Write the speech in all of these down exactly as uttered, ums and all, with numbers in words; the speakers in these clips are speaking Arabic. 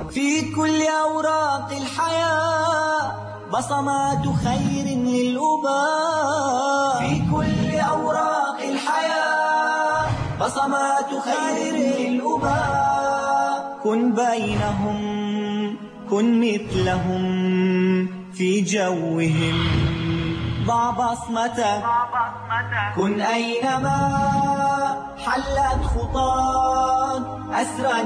في كل أوراق الحياة بصمات خير للأباء، في كل أوراق الحياة بصمات خير للأباء. كن بينهم، كن مثلهم في جوهم، ضع بصمتك، كن أينما حلت خطاك أسرا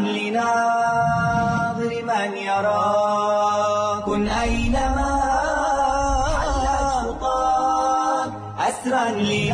لناظر من يراك. كن أينما حلت خطاك أسرا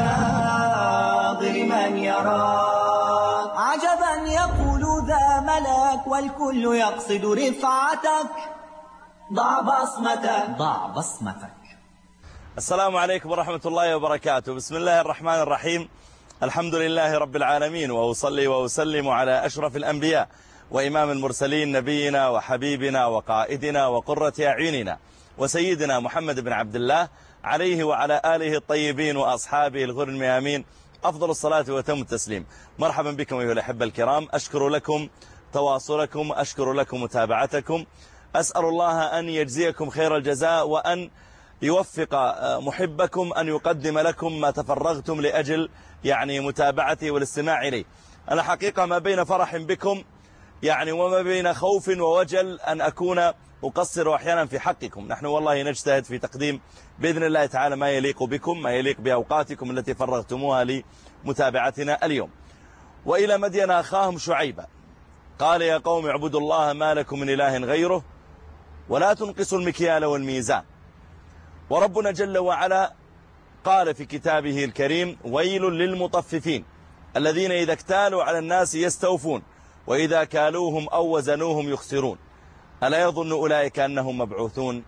لناظر من يراك. عجبا يقول ذا ملك والكل يقصد رفعتك، ضع بصمتك، ضع بصمتك. السلام عليكم ورحمة الله وبركاته. بسم الله الرحمن الرحيم. الحمد لله رب العالمين، وأصلي وأسلم على أشرف الأنبياء وإمام المرسلين، نبينا وحبيبنا وقائدنا وقرة أعيننا وسيدنا محمد بن عبد الله، عليه وعلى آله الطيبين وأصحابه الغر الميامين أفضل الصلاة وتم التسليم. مرحبا بكم أيها الأحبة الكرام، أشكر لكم تواصلكم، أشكر لكم متابعتكم، أسأل الله أن يجزيكم خير الجزاء، وأن يوفق محبكم أن يقدم لكم ما تفرغتم لأجل يعني متابعتي والاستماع إليه. أنا حقيقة ما بين فرح بكم يعني وما بين خوف ووجل أن أكون أقصر أحيانا في حقكم. نحن والله نجتهد في تقديم بإذن الله تعالى ما يليق بكم، ما يليق بأوقاتكم التي فرغتموها لمتابعتنا اليوم. وإلى مدين أخاهم شعيبا قال يا قوم اعبدوا الله ما لكم من إله غيره ولا تنقصوا المكيال والميزان. وربنا جل وعلا قال في كتابه الكريم ويل للمطففين الذين إذا اكتالوا على الناس يستوفون وإذا كالوهم أو وزنوهم يخسرون ألا يظن أولئك أنهم مبعوثون.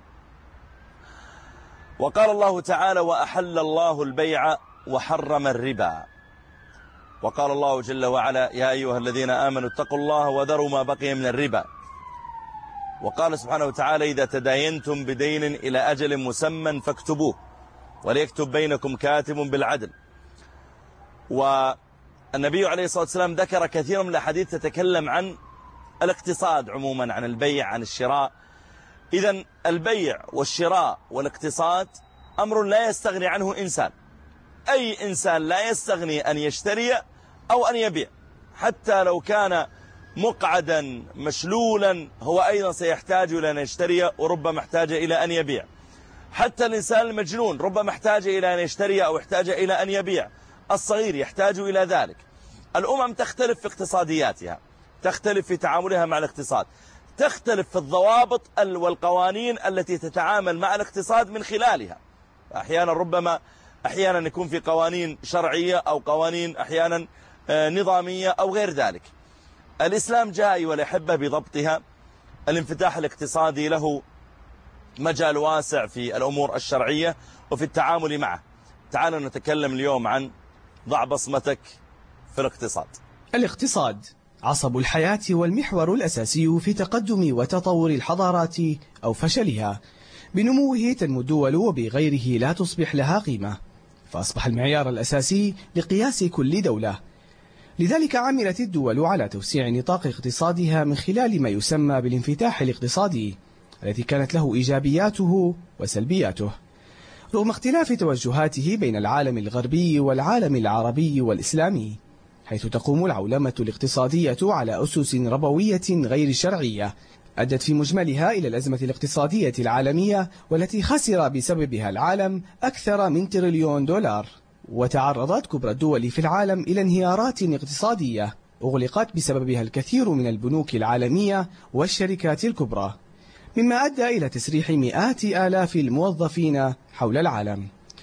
وقال الله تعالى وأحل الله البيع وحرم الربا. وقال الله جل وعلا يا أيها الذين آمنوا اتقوا الله وذروا ما بقي من الربا. وقال سبحانه وتعالى إذا تداينتم بدين إلى أجل مسمى فاكتبوه وليكتب بينكم كاتب بالعدل. والنبي عليه الصلاة والسلام ذكر كثيرا من الأحاديث تتكلم عن الاقتصاد عموما، عن البيع، عن الشراء. إذن البيع والشراء والاقتصاد أمر لا يستغني عنه إنسان. أي إنسان لا يستغني أن يشتري أو أن يبيع، حتى لو كان مقعدا مشلولا هو أيضا سيحتاج إلى أن يشتري وربما احتاج إلى أن يبيع. حتى الإنسان المجنون ربما احتاج إلى أن يشتري أو احتاج إلى أن يبيع. الصغير يحتاج إلى ذلك. الأمم تختلف في اقتصادياتها، تختلف في تعاملها مع الاقتصاد، تختلف في الضوابط والقوانين التي تتعامل مع الاقتصاد من خلالها. أحيانا ربما أحيانا يكون في قوانين شرعية أو قوانين أحيانا نظامية أو غير ذلك. الإسلام جاء والأحبة بضبطها. الانفتاح الاقتصادي له مجال واسع في الأمور الشرعية وفي التعامل معه. تعالوا نتكلم اليوم عن ضع بصمتك في الاقتصاد. الاقتصاد عصب الحياة والمحور الأساسي في تقدم وتطور الحضارات أو فشلها. بنموه تنمو الدول وبغيره لا تصبح لها قيمة، فأصبح المعيار الأساسي لقياس كل دولة. لذلك عملت الدول على توسيع نطاق اقتصادها من خلال ما يسمى بالانفتاح الاقتصادي الذي كانت له إيجابياته وسلبياته، رغم اختلاف توجهاته بين العالم الغربي والعالم العربي والإسلامي، حيث تقوم العولمة الاقتصادية على أسس ربوية غير شرعية أدت في مجملها إلى الأزمة الاقتصادية العالمية والتي خسر بسببها العالم أكثر من تريليون دولار. وتعرضت كبرى الدول في العالم إلى انهيارات اقتصادية أغلقت بسببها الكثير من البنوك العالمية والشركات الكبرى، مما أدى إلى تسريح مئات آلاف الموظفين حول العالم.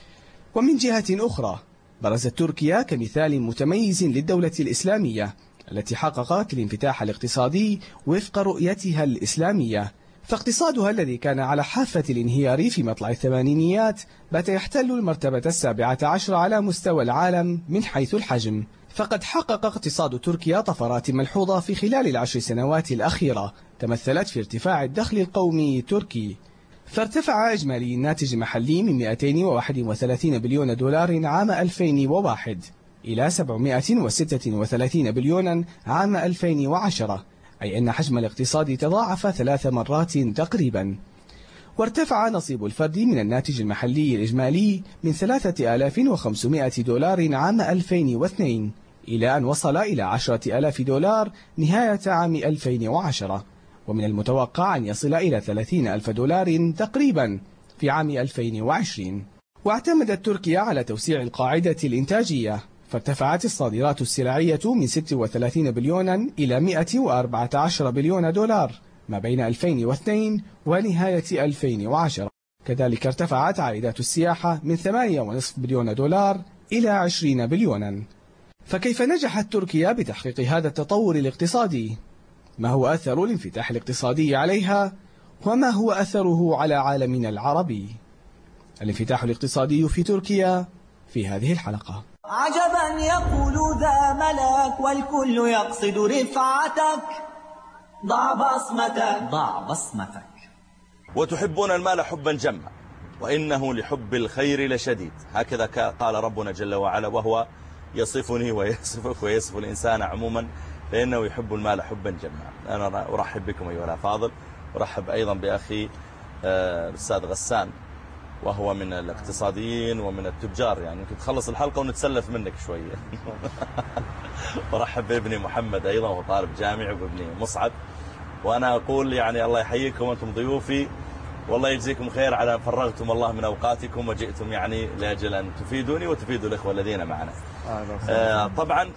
ومن جهة أخرى برزت تركيا كمثال متميز للدولة الإسلامية التي حققت الانفتاح الاقتصادي وفق رؤيتها الإسلامية، فاقتصادها الذي كان على حافة الانهيار في مطلع الثمانينيات بات يحتل المرتبة السابعة عشر على مستوى العالم من حيث الحجم. فقد حقق اقتصاد تركيا طفرات ملحوظة في خلال العشر سنوات الأخيرة تمثلت في ارتفاع الدخل القومي التركي، فارتفع إجمالي الناتج المحلي من مئتين وواحد وثلاثين بليون دولار عام ألفين وواحد إلى سبعمئة وستة وثلاثين بليونا عام ألفين وعشرة، أي أن حجم الاقتصاد تضاعف ثلاث مرات تقريبا. وارتفع نصيب الفرد من الناتج المحلي الإجمالي من ثلاثة آلاف وخمسمائة دولار عام ألفين واثنين إلى أن وصل إلى عشرة آلاف دولار نهاية عام ألفين وعشرة، ومن المتوقع أن يصل إلى ثلاثين ألف دولار تقريبا في عام ألفين وعشرين. واعتمدت تركيا على توسيع القاعدة الإنتاجية، فارتفعت الصادرات السلعية من ستة وثلاثين بليونا إلى مئة وأربعة عشر بليون دولار ما بين ألفين واثنين ونهاية ألفين وعشرة. كذلك ارتفعت عائدات السياحة من ثمانية فاصلة خمسة بليون دولار إلى عشرين بليونا. فكيف نجحت تركيا بتحقيق هذا التطور الاقتصادي؟ ما هو أثر الانفتاح الاقتصادي عليها؟ وما هو أثره على عالمنا العربي؟ الانفتاح الاقتصادي في تركيا في هذه الحلقة. عجبا يقول ذا ملك والكل يقصد رفعتك، ضع بصمتك ضع بصمتك. وتحبون المال حبا جما وإنه لحب الخير لشديد، هكذا قال ربنا جل وعلا، وهو يصفني ويصفك ويصف الإنسان عموما فإنه يحب المال حبا جما. أنا أرحب بكم أيها الأفاضل، أرحب أيضا بأخي الأستاذ غسان، وهو من الاقتصاديين ومن التجار، يعني يمكن تخلص الحلقة ونتسلف منك شوية. ورحب بابني محمد أيضا، وهو طالب جامعي، وابني مصعب. وأنا أقول يعني الله يحييكم وأنتم ضيوفي، والله يجزيكم خير على أن فرغتم الله من أوقاتكم وجئتم يعني لأجل أن تفيدوني وتفيدوا الإخوة الذين معنا. آه طبعا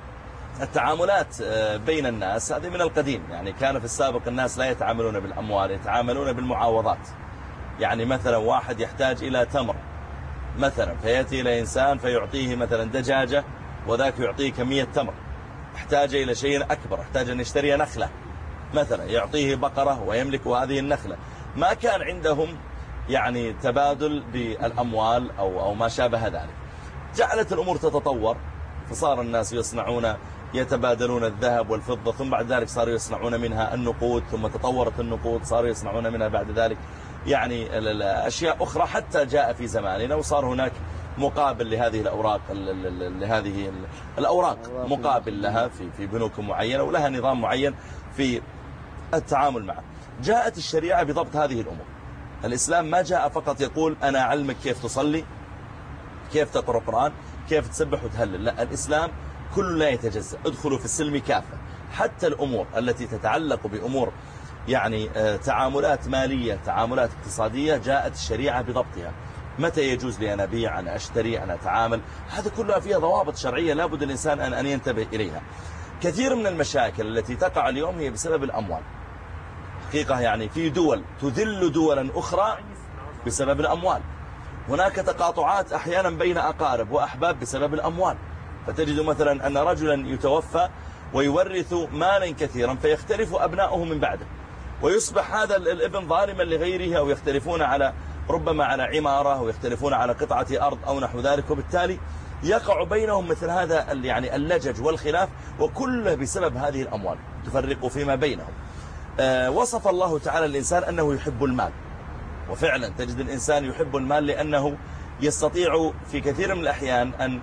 التعاملات بين الناس هذه من القديم، يعني كان في السابق الناس لا يتعاملون بالأموال، يتعاملون بالمعاوضات. يعني مثلا واحد يحتاج إلى تمر مثلا، فيأتي إلى إنسان فيعطيه مثلا دجاجة وذاك يعطيه كمية تمر. احتاج إلى شيء أكبر، احتاج أن يشتري نخلة مثلا، يعطيه بقرة ويملك هذه النخلة. ما كان عندهم يعني تبادل بالأموال أو, أو ما شابه ذلك. جعلت الأمور تتطور، فصار الناس يصنعون يتبادلون الذهب والفضة، ثم بعد ذلك صاروا يصنعون منها النقود، ثم تطورت النقود صاروا يصنعون منها بعد ذلك يعني أشياء أخرى، حتى جاء في زماننا وصار هناك مقابل لهذه الأوراق لهذه الأوراق مقابل لها في في بنوك معينة ولها نظام معين في التعامل معه. جاءت الشريعة بضبط هذه الأمور. الإسلام ما جاء فقط يقول أنا أعلمك كيف تصلي، كيف تقرأ قرآن، كيف تسبح وتهلل. لا، الإسلام كل لا يتجزأ. ادخلوا في السلم كافة. حتى الأمور التي تتعلق بأمور يعني تعاملات مالية، تعاملات اقتصادية، جاءت الشريعة بضبطها. متى يجوز لي أن أبيع، أن أشتري، أن أتعامل، هذا كلها فيها ضوابط شرعية لابد الإنسان أن أن ينتبه إليها. كثير من المشاكل التي تقع اليوم هي بسبب الأموال. حقيقة يعني في دول تذل دولا أخرى بسبب الأموال. هناك تقاطعات أحيانا بين أقارب وأحباب بسبب الأموال. فتجد مثلا أن رجلا يتوفى ويورث مالا كثيرا فيختلف أبناؤه من بعده، ويصبح هذا الابن ظالما لغيره، أو يختلفون على ربما على عمارة، أو يختلفون على قطعة أرض أو نحو ذلك، وبالتالي يقع بينهم مثل هذا يعني اللجج والخلاف، وكله بسبب هذه الأموال تفرق فيما بينهم. آه وصف الله تعالى الإنسان أنه يحب المال، وفعلا تجد الإنسان يحب المال لأنه يستطيع في كثير من الأحيان أن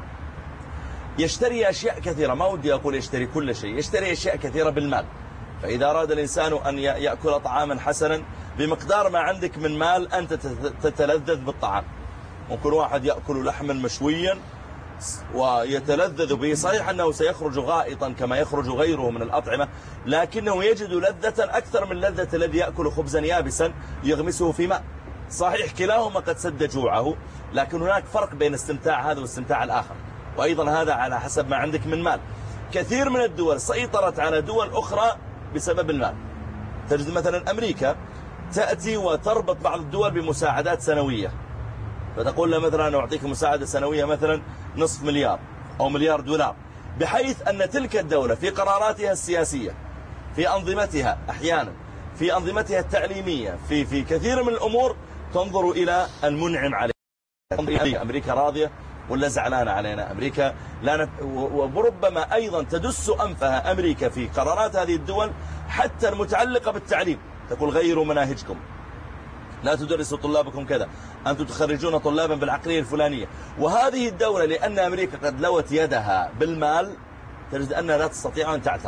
يشتري أشياء كثيرة. ما ودي أقول يشتري كل شيء، يشتري أشياء كثيرة بالمال. فإذا أراد الإنسان أن يأكل طعاما حسنا بمقدار ما عندك من مال أنت تتلذذ بالطعام. ممكن واحد يأكل لحما مشويا ويتلذذ به، صحيح أنه سيخرج غائطا كما يخرج غيره من الأطعمة، لكنه يجد لذة أكثر من لذة الذي يأكل خبزا يابسا يغمسه في ماء. صحيح كلاهما قد سد جوعه، لكن هناك فرق بين استمتاع هذا واستمتاع الآخر، وأيضا هذا على حسب ما عندك من مال. كثير من الدول سيطرت على دول أخرى بسبب المال. تجد مثلا أمريكا تأتي وتربط بعض الدول بمساعدات سنوية، فتقول له مثلا أنا أعطيك مساعدة سنوية مثلا نصف مليار أو مليار دولار، بحيث أن تلك الدولة في قراراتها السياسية، في أنظمتها أحيانا، في أنظمتها التعليمية، في في كثير من الأمور تنظر إلى المنعم عليه. أمريكا راضية ولا زعلانة علينا؟ أمريكا لا نت... وربما أيضا تدس أنفها أمريكا في قرارات هذه الدول حتى المتعلقة بالتعليم. تقول غيروا مناهجكم، لا تدرسوا طلابكم كذا، أنتم تخرجون طلابا بالعقلية الفلانية. وهذه الدولة لأن أمريكا قد لوت يدها بالمال، تجد أنها لا تستطيع أن تعترض.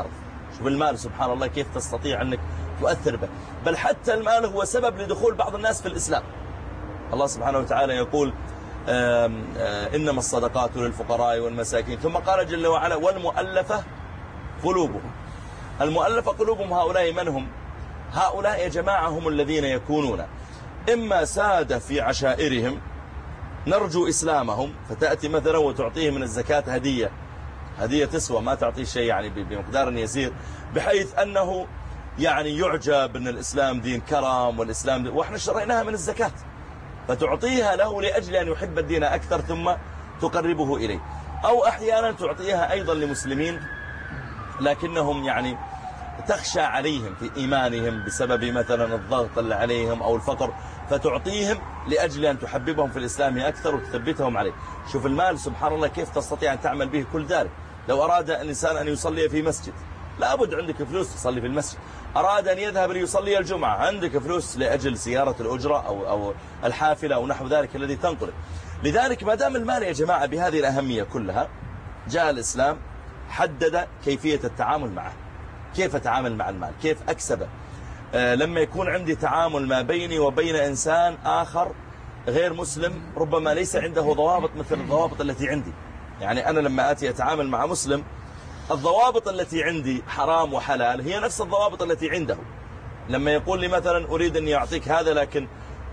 شوف المال سبحان الله كيف تستطيع أنك تؤثر به. بل حتى المال هو سبب لدخول بعض الناس في الإسلام. الله سبحانه وتعالى يقول آم آم إنما الصدقات للفقراء والمساكين، ثم قال جل وعلا والمؤلفة قلوبهم. المؤلفة قلوبهم هؤلاء من هم؟ هؤلاء يا جماعة هم الذين يكونون إما سادة في عشائرهم نرجو إسلامهم، فتأتي مثلا وتعطيه من الزكاة هدية، هدية تسوى ما تعطيه شيء يعني بمقدار يسير، بحيث أنه يعني يعجب أن الإسلام دين كرم والإسلام دين، وإحنا شرعناها من الزكاة، فتعطيها له لأجل أن يحب الدين أكثر ثم تقربه إليه. أو أحيانا تعطيها أيضا لمسلمين لكنهم يعني تخشى عليهم في إيمانهم بسبب مثلا الضغط اللي عليهم أو الفقر، فتعطيهم لأجل أن تحببهم في الإسلام أكثر وتثبتهم عليه. شوف المال سبحان الله كيف تستطيع أن تعمل به كل ذلك. لو أراد الإنسان أن يصلي في مسجد لابد عندك فلوس تصلي في المسجد، أراد أن يذهب ليصلي الجمعة عندك فلوس لأجل سيارة الأجرة أو, أو الحافلة أو نحو ذلك الذي تنقله. لذلك ما دام المال يا جماعة بهذه الأهمية كلها، جاء الإسلام حدد كيفية التعامل معه، كيف أتعامل مع المال، كيف أكسبه. آه لما يكون عندي تعامل ما بيني وبين إنسان آخر غير مسلم ربما ليس عنده ضوابط مثل الضوابط التي عندي. يعني أنا لما آتي أتعامل مع مسلم الضوابط التي عندي حرام وحلال هي نفس الضوابط التي عنده. لما يقول لي مثلا أريد أن يعطيك هذا لكن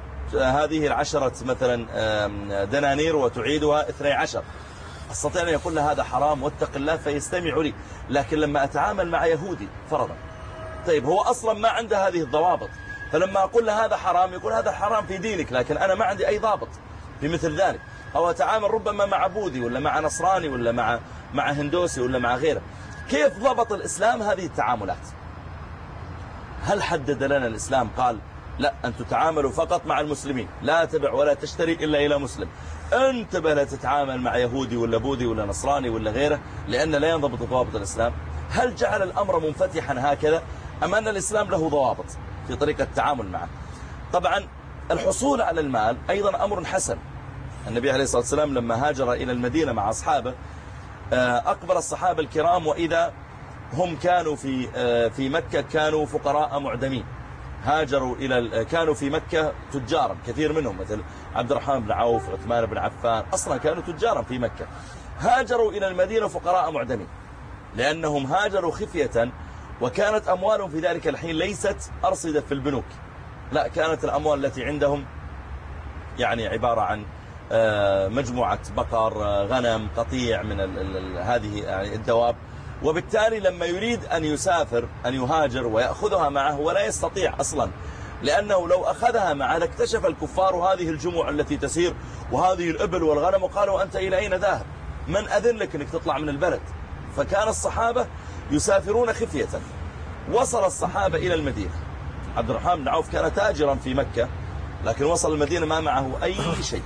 هذه العشرة مثلا دنانير وتعيدها اثني عشر، أستطيع أن يقول له هذا حرام واتق الله فيستمع لي. لكن لما أتعامل مع يهودي فرضا، طيب هو أصلا ما عنده هذه الضوابط، فلما أقول له هذا حرام يقول هذا حرام في دينك، لكن أنا ما عندي أي ضابط في مثل ذلك. أو أتعامل ربما مع بوذي ولا مع نصراني ولا مع مع هندوسي ولا مع غيره. كيف ضبط الإسلام هذه التعاملات؟ هل حدد لنا الإسلام قال لا أن تتعاملوا فقط مع المسلمين، لا تبع ولا تشتري إلا إلى مسلم، انتبه لا تتعامل مع يهودي ولا بوذي ولا نصراني ولا غيره لأن لا ينضبط ضوابط الإسلام؟ هل جعل الأمر منفتحا هكذا أم أن الإسلام له ضوابط في طريقة التعامل معه؟ طبعا الحصول على المال أيضا أمر حسن. النبي عليه الصلاة والسلام لما هاجر إلى المدينة مع أصحابه أقبل الصحابة الكرام وإذا هم كانوا في في مكة كانوا فقراء معدمين، هاجروا إلى كانوا في مكة تجارا كثير منهم مثل عبد الرحمن بن عوف، عثمان بن عفان، أصلا كانوا تجارا في مكة، هاجروا إلى المدينة فقراء معدمين لأنهم هاجروا خفية، وكانت أموالهم في ذلك الحين ليست أرصدة في البنوك، لا كانت الأموال التي عندهم يعني عبارة عن مجموعة بقر، غنم، قطيع من ال ال هذه يعني الدواب. وبالتالي لما يريد أن يسافر أن يهاجر ويأخذها معه ولا يستطيع أصلا، لأنه لو أخذها معه لاكتشف الكفار هذه الجموع التي تسير وهذه الإبل والغنم وقالوا أنت إلى أين ذاهب؟ من أذن لك أنك تطلع من البلد؟ فكان الصحابة يسافرون خفية. وصل الصحابة إلى المدينة، عبد الرحمن بن عوف كان تاجرا في مكة لكن وصل المدينة ما معه أي شيء،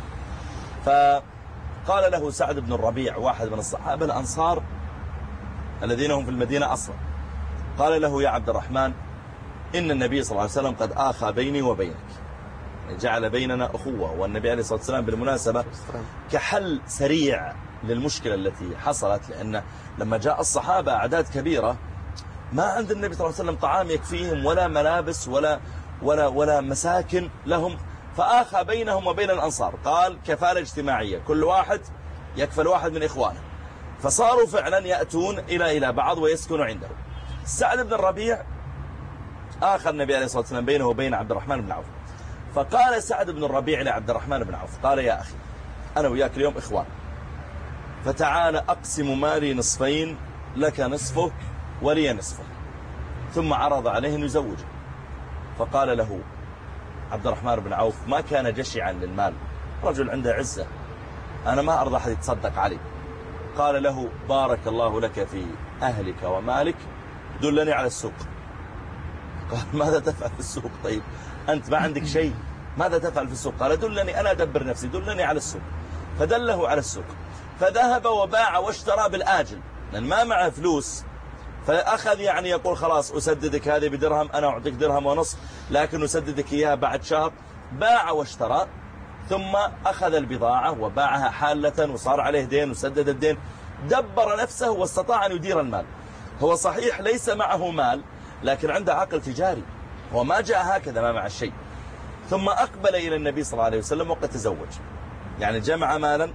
فقال له سعد بن الربيع واحد من الصحابة الأنصار الذين هم في المدينة أصلا، قال له يا عبد الرحمن إن النبي صلى الله عليه وسلم قد آخى بيني وبينك، جعل بيننا أخوة. والنبي عليه الصلاة والسلام بالمناسبة كحل سريع للمشكلة التي حصلت، لأن لما جاء الصحابة أعداد كبيرة ما عند النبي صلى الله عليه وسلم طعام يكفيهم ولا ملابس ولا ولا ولا مساكن لهم، فآخى بينهم وبين الأنصار، قال كفالة اجتماعية كل واحد يكفل واحد من إخوانه، فصاروا فعلا يأتون إلى إلى بعض ويسكنوا عنده. سعد بن الربيع آخى النبي عليه الصلاة والسلام بينه وبين عبد الرحمن بن عوف، فقال سعد بن الربيع لعبد الرحمن بن عوف قال يا أخي أنا وياك اليوم إخوان، فتعال أقسم مالي نصفين، لك نصفه ولي نصفه. ثم عرض عليه أن يزوجه، فقال له عبد الرحمن بن عوف ما كان جشعا للمال، رجل عنده عزة، أنا ما أرضى أحد يتصدق علي. قال له بارك الله لك في أهلك ومالك، دلني على السوق. قال ماذا تفعل في السوق؟ طيب أنت ما عندك شيء، ماذا تفعل في السوق؟ قال دلني أنا أدبر نفسي، دلني على السوق. فدله على السوق، فذهب وباع واشترى بالآجل لأن ما معه فلوس، فأخذ يعني يقول خلاص أسددك هذه بدرهم، أنا أعطيك درهم ونصف لكن أسددك إياها بعد شهر. باع واشترى، ثم أخذ البضاعة وباعها حالة وصار عليه دين وسدد الدين، دبر نفسه واستطاع أن يدير المال. هو صحيح ليس معه مال، لكن عنده عقل تجاري، هو ما جاء هكذا ما مع الشيء. ثم أقبل إلى النبي صلى الله عليه وسلم وقد تزوج، يعني جمع مالا،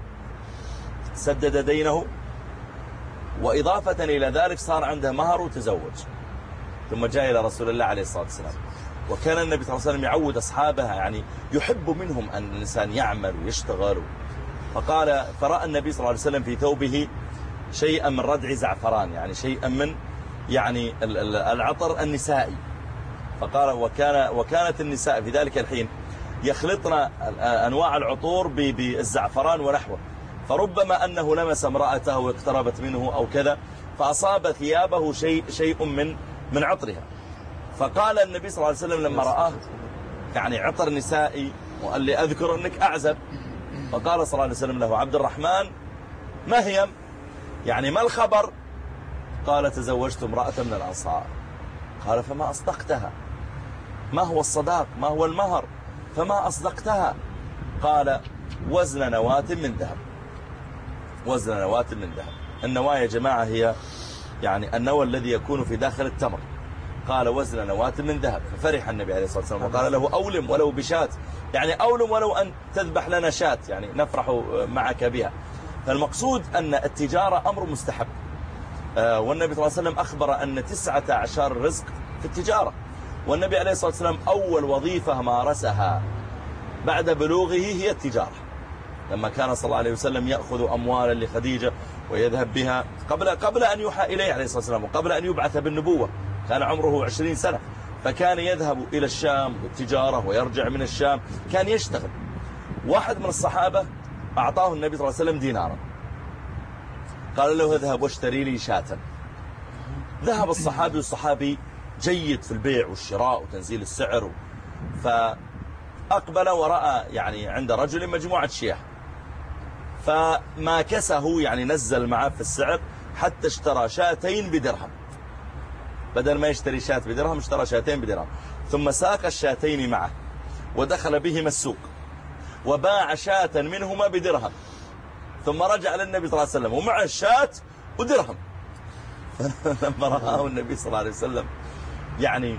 سدد دينه، وإضافة إلى ذلك صار عنده مهر وتزوج. ثم جاء إلى رسول الله عليه الصلاة والسلام. وكان النبي صلى الله عليه وسلم يعود أصحابه، يعني يحب منهم أن الإنسان يعمل ويشتغل. فقال فرأى النبي صلى الله عليه وسلم في ثوبه شيئا من ردع زعفران، يعني شيئا من يعني العطر النسائي. فقال وكان وكانت النساء في ذلك الحين يخلطن أنواع العطور بالزعفران ونحوه، فربما أنه لمس امرأته واقتربت منه أو كذا، فأصاب ثيابه شيء شيء من من عطرها. فقال النبي صلى الله عليه وسلم لما رآه يعني عطر نسائي، وقال لي أذكر أنك أعزب، فقال صلى الله عليه وسلم له عبد الرحمن ما هي، يعني ما الخبر؟ قال تزوجت امرأة من الأنصار. قال فما أصدقتها؟ ما هو الصداق؟ ما هو المهر؟ فما أصدقتها؟ قال وزن نواة من ذهب. وزن نواة من ذهب. النواة يا جماعة هي يعني النوى الذي يكون في داخل التمر. قال وزن نواة من ذهب. ففرح النبي عليه الصلاة والسلام وقال له أولم ولو بشاة، يعني أولم ولو أن تذبح لنا شاة، يعني نفرح معك بها. فالمقصود أن التجارة أمر مستحب، والنبي صلى الله عليه وسلم أخبر أن تسعة عشر رزق في التجارة. والنبي عليه الصلاة والسلام أول وظيفة مارسها بعد بلوغه هي التجارة، لما كان صلى الله عليه وسلم يأخذ أموالا لخديجة ويذهب بها قبل قبل أن يوحى إليه عليه الصلاة والسلام، وقبل أن يبعث بالنبوة كان عمره عشرين سنة، فكان يذهب إلى الشام بالتجارة ويرجع من الشام، كان يشتغل. واحد من الصحابة أعطاه النبي صلى الله عليه وسلم دينارا، قال له اذهب واشتري لي شاة. ذهب الصحابي، والصحابي جيد في البيع والشراء وتنزيل السعر، فأقبل ورأى يعني عند رجل مجموعة شياه، فما كسه يعني نزل معه في السعر حتى اشترى شاتين بدرهم، بدل ما يشتري شاة بدرهم اشترى شاتين بدرهم. ثم ساق الشاتين معه ودخل بهما السوق وباع شاة منهما بدرهم، ثم رجع للنبي صلى الله عليه وسلم ومع الشاة ودرهم. فلما رآه النبي صلى الله عليه وسلم يعني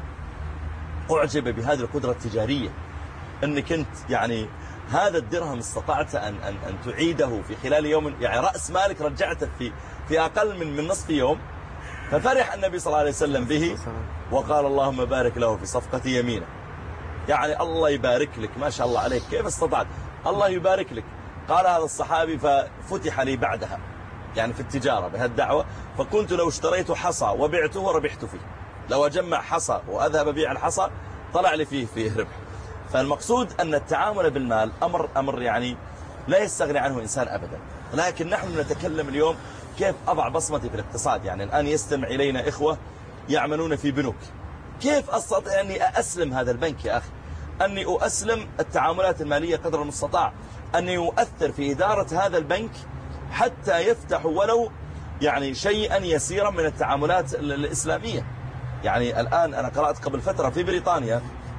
أعجب بهذه القدرة التجارية، أنك أنت يعني هذا الدرهم استطعت أن, أن, أن تعيده في خلال يوم، يعني رأس مالك رجعته في, في أقل من, من نصف يوم. ففرح النبي صلى الله عليه وسلم به وقال اللهم بارك له في صفقة يمينه، يعني الله يبارك لك ما شاء الله عليك، كيف استطعت؟ الله يبارك لك. قال هذا الصحابي ففتح لي بعدها يعني في التجارة بهالدعوة، فكنت لو اشتريت حصى وبعته ربحت فيه، لو أجمع حصى وأذهب بيع الحصى طلع لي فيه فيه ربح. فالمقصود أن التعامل بالمال أمر أمر يعني لا يستغني عنه إنسان أبدا. لكن نحن نتكلم اليوم كيف أضع بصمتي في الاقتصاد. يعني الآن يستمع إلينا إخوة يعملون في بنوك، كيف أستطيع أني أسلم هذا البنك يا أخي، أني أسلم التعاملات المالية قدر المستطاع، أني أؤثر في إدارة هذا البنك حتى يفتح ولو يعني شيئا يسيرا من التعاملات الإسلامية. يعني الآن أنا قرأت قبل فترة في بريطانيا،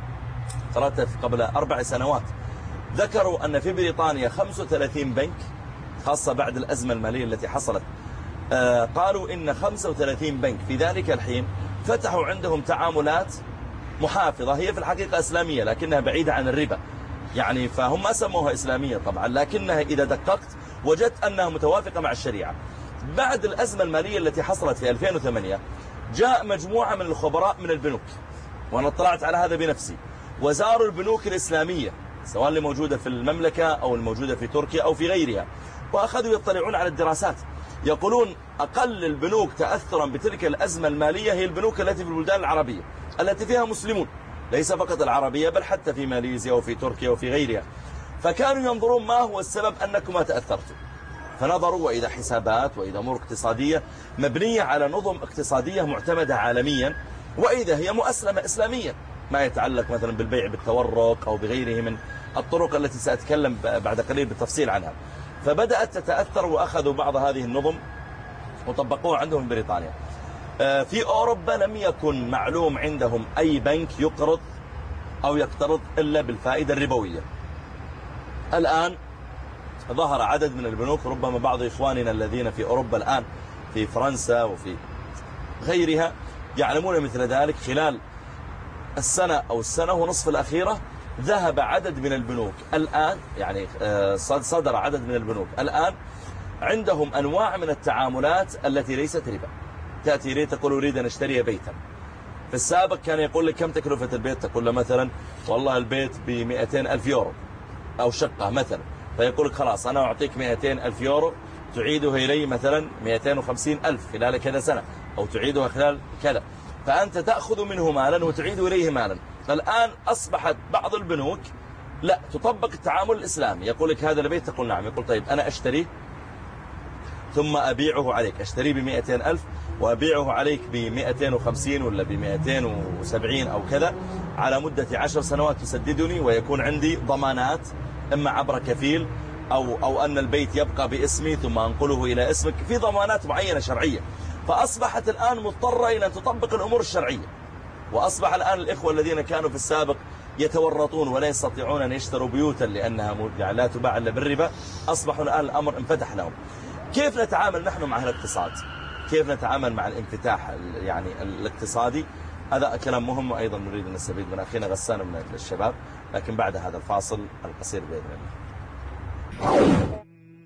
قرأت قبل أربع سنوات، ذكروا أن في بريطانيا خمسة وثلاثين بنك، خاصة بعد الأزمة المالية التي حصلت، آه قالوا إن خمسة وثلاثين بنك في ذلك الحين فتحوا عندهم تعاملات محافظة، هي في الحقيقة إسلامية لكنها بعيدة عن الربا، يعني فهم ما سموها إسلامية طبعا، لكنها إذا دققت وجدت أنها متوافقة مع الشريعة. بعد الأزمة المالية التي حصلت في ألفين وثمانية جاء مجموعة من الخبراء من البنوك، وأنا اطلعت على هذا بنفسي، وزاروا البنوك الإسلامية سواء اللي موجودة في المملكة أو الموجودة في تركيا أو في غيرها، وأخذوا يطلعون على الدراسات، يقولون أقل البنوك تأثرا بتلك الأزمة المالية هي البنوك التي في البلدان العربية التي فيها مسلمون، ليس فقط العربية بل حتى في ماليزيا وفي تركيا وفي غيرها. فكانوا ينظرون ما هو السبب أنكم ما تأثرتم، فنظروا وإذا حسابات وإذا أمور اقتصادية مبنية على نظم اقتصادية معتمدة عالميا، وإذا هي مؤسلمة إسلامية ما يتعلق مثلا بالبيع بالتورق أو بغيره من الطرق التي سأتكلم بعد قليل بالتفصيل عنها. فبدأت تتأثر وأخذوا بعض هذه النظم وطبقوها عندهم في بريطانيا. في أوروبا لم يكن معلوم عندهم أي بنك يقرض أو يقترض إلا بالفائدة الربوية. الآن ظهر عدد من البنوك، ربما بعض إخواننا الذين في أوروبا الآن في فرنسا وفي غيرها يعلمون مثل ذلك. خلال السنة أو السنة ونصف الأخيرة ذهب عدد من البنوك الآن، يعني صدر عدد من البنوك الآن عندهم أنواع من التعاملات التي ليست ربا. تأتي لي تقول أريد أن أشتري بيتا. في السابق كان يقول لك كم تكلفة البيت، تقول له مثلا والله البيت بمئتين ألف يورو أو شقة مثلا، فيقول لك خلاص أنا أعطيك مئتين ألف يورو تعيدها إلي مثلا مئتين وخمسين ألف خلال كذا سنة، أو تعيدها خلال كذا، فأنت تأخذ منه مالا وتعيد إليه مالا. الآن أصبحت بعض البنوك لا تطبق التعامل الإسلامي، يقول لك هذا البيت، تقول نعم، يقول طيب أنا أشتريه ثم أبيعه عليك، أشتريه بمئتين ألف وأبيعه عليك بمئتين وخمسين ولا بمئتين وسبعين أو كذا على مدة عشر سنوات تسددني، ويكون عندي ضمانات إما عبر كفيل أو, أو أن البيت يبقى باسمي ثم أنقله إلى اسمك، في ضمانات معينة شرعية. فأصبحت الآن مضطرة إلى أن تطبق الأمور الشرعية. وأصبح الآن الإخوة الذين كانوا في السابق يتورطون ولا يستطيعون أن يشتروا بيوتا لأنها لا تباع إلا بالربا، أصبحوا الآن الأمر انفتح لهم. كيف نتعامل نحن مع الاقتصاد؟ كيف نتعامل مع الانفتاح يعني الاقتصادي؟ هذا كلام مهم، وأيضا نريد أن نستفيد من أخينا غسان من الشباب، لكن بعد هذا الفاصل القصير بإذن الله.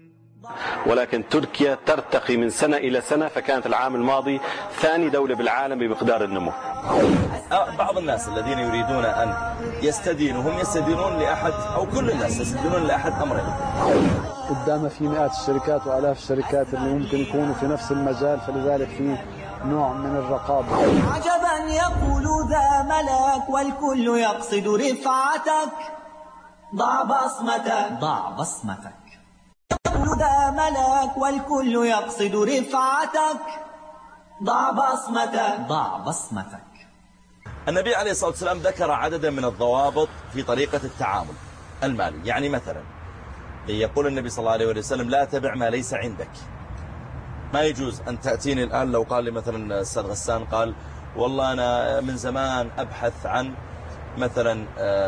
ولكن تركيا ترتقي من سنة إلى سنة، فكانت العام الماضي ثاني دولة بالعالم بمقدار النمو. بعض الناس الذين يريدون أن يستدينوا هم يستدينون لأحد، أو كل الناس يستدينون لأحد أمرين. قدامه في مئات الشركات وآلاف الشركات اللي ممكن يكونوا في نفس المجال، فلذلك في نوع من الرقابة. عجبا يقول ذا ملك والكل يقصد رفعتك، ضع بصمتك ضع بصمتك. يقول ذا ملك والكل يقصد رفعتك، ضع بصمتك ضع بصمتك. النبي عليه الصلاة والسلام ذكر عددا من الضوابط في طريقة التعامل المالي. يعني مثلا يقول النبي صلى الله عليه وسلم لا تبع ما ليس عندك. ما يجوز أن تأتيني الآن لو قال لي مثلا أستاذ غسان قال والله أنا من زمان أبحث عن مثلا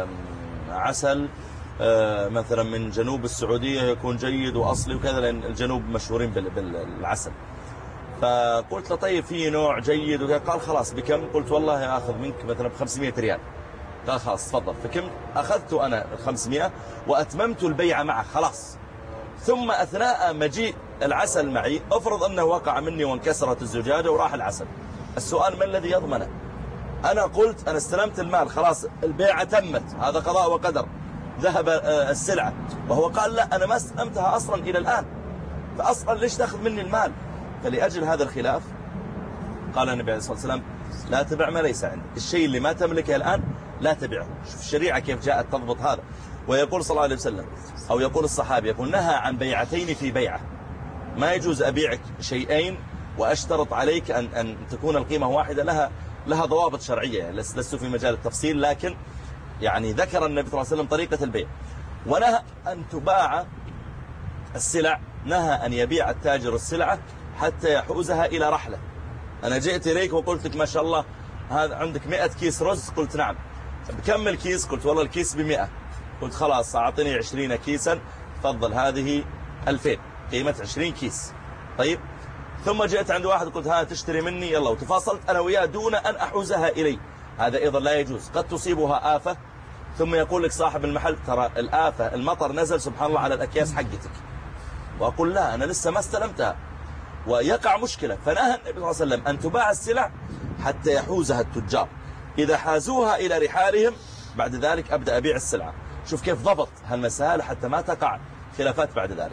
عسل مثلا من جنوب السعودية يكون جيد وأصلي وكذا، لأن الجنوب مشهورين بالعسل. فقلت له طيب في نوع جيد وكذا، قال خلاص بكم؟ قلت والله أخذ منك مثلا بخمسمائة ريال. قال خلاص تفضل. فكم أخذت أنا خمسمائة وأتممت البيع معه خلاص. ثم أثناء مجيء العسل معي أفرض أنه وقع مني وانكسرت الزجاجة وراح العسل، السؤال ما الذي يضمنه؟ أنا قلت أنا استلمت المال خلاص، البيعة تمت، هذا قضاء وقدر، ذهب السلعة، وهو قال لا أنا ما استلمتها أصلا إلى الآن، فأصلا ليش تأخذ مني المال؟ فلأجل هذا الخلاف قال النبي عليه الصلاة والسلام لا تبع ما ليس عندك، الشيء اللي ما تملكه الآن لا تبعه. شوف الشريعة كيف جاءت تضبط هذا. ويقول صلى الله عليه وسلم أو يقول الصحابي يقول نهى عن بيعتين في بيعة، ما يجوز أبيعك شيئين وأشترط عليك أن, أن تكون القيمة واحدة، لها لها ضوابط شرعية، يعني لست في مجال التفصيل، لكن يعني ذكر النبي صلى الله عليه وسلم طريقة البيع. ونهى أن تباع السلع، نهى أن يبيع التاجر السلعة حتى يحوزها إلى رحلة. أنا جئت إليك وقلت لك ما شاء الله هذا عندك مئة كيس رز، قلت نعم، بكم الكيس؟ قلت والله الكيس بمئة. قلت خلاص أعطني عشرين كيسا، تفضل هذه ألفين، قيمة عشرين كيس. طيب ثم جئت عند واحد قلت ها تشتري مني يلا، وتفاصلت أنا وياه دون أن أحوزها إلي، هذا أيضا لا يجوز. قد تصيبها آفة ثم يقول لك صاحب المحل ترى الآفة المطر نزل سبحان الله على الأكياس حقتك، وأقول لا أنا لسه ما استلمتها، ويقع مشكلة. فنهى النبي صلى الله عليه وسلم أن تباع السلع حتى يحوزها التجار، إذا حازوها إلى رحالهم بعد ذلك أبدأ أبيع السلعة. شوف كيف ضبط هالمسائل حتى ما تقع خلافات بعد ذلك.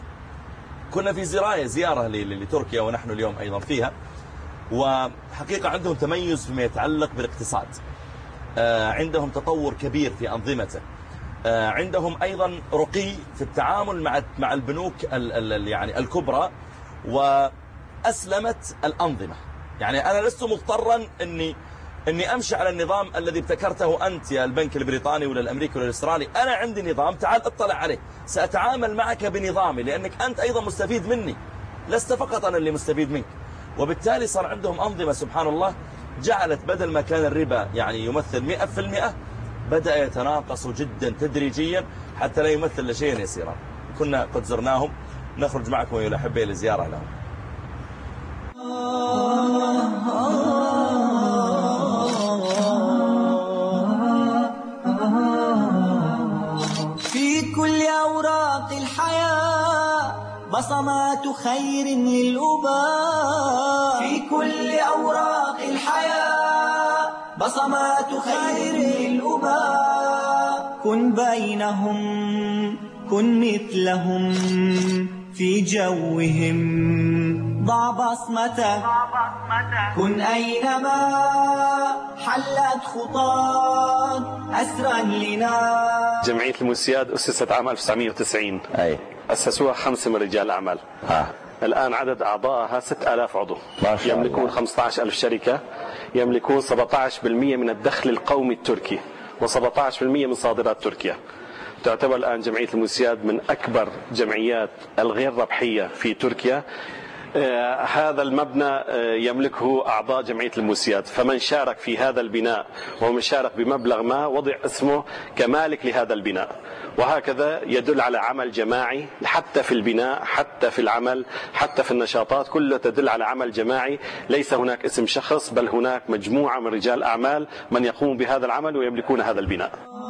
كنا في زراية زيارة لتركيا ونحن اليوم أيضا فيها، وحقيقة عندهم تميز فيما يتعلق بالاقتصاد، عندهم تطور كبير في أنظمته، عندهم أيضا رقي في التعامل مع مع البنوك يعني الكبرى، وأسلمت الأنظمة. يعني أنا لست مضطرا أني أني أمشي على النظام الذي ابتكرته أنت يا البنك البريطاني ولا الأمريكي ولا الأسترالي. أنا عندي نظام، تعال اطلع عليه، سأتعامل معك بنظامي، لأنك أنت أيضا مستفيد مني، لست فقط أنا اللي مستفيد منك. وبالتالي صار عندهم أنظمة سبحان الله جعلت بدل ما كان الربا يعني يمثل مئة في المئة بدأ يتناقص جدا تدريجيا حتى لا يمثل لشيء يسيرا. كنا قد زرناهم، نخرج معكم أيها الأحبة لزيارة لهم. في كل أوراق الحياة بصمات خير للأباء، في كل أوراق الحياة بصمات خير للأباء. كن بينهم كن مثلهم في جوهم، ضع بصمتك كن أينما حلت خطاك أسرا لنا. جمعية الموسياد أسست عام ألف وتسعمئة وتسعين، أي أسسوها خمسة من رجال أعمال. آه. الآن عدد أعضائها ستة آلاف عضو، يملكون خمسة عشر ألف شركة، يملكون سبعة عشر بالمئة من الدخل القومي التركي وسبعة عشر بالمئة من صادرات تركيا. تعتبر الآن جمعية الموسياد من أكبر جمعيات الغير ربحية في تركيا. آه هذا المبنى آه يملكه أعضاء جمعية الموسياد، فمن شارك في هذا البناء ومن شارك بمبلغ ما وضع اسمه كمالك لهذا البناء. وهكذا يدل على عمل جماعي، حتى في البناء حتى في العمل حتى في النشاطات كله تدل على عمل جماعي. ليس هناك اسم شخص، بل هناك مجموعة من رجال أعمال من يقوم بهذا العمل ويملكون هذا البناء.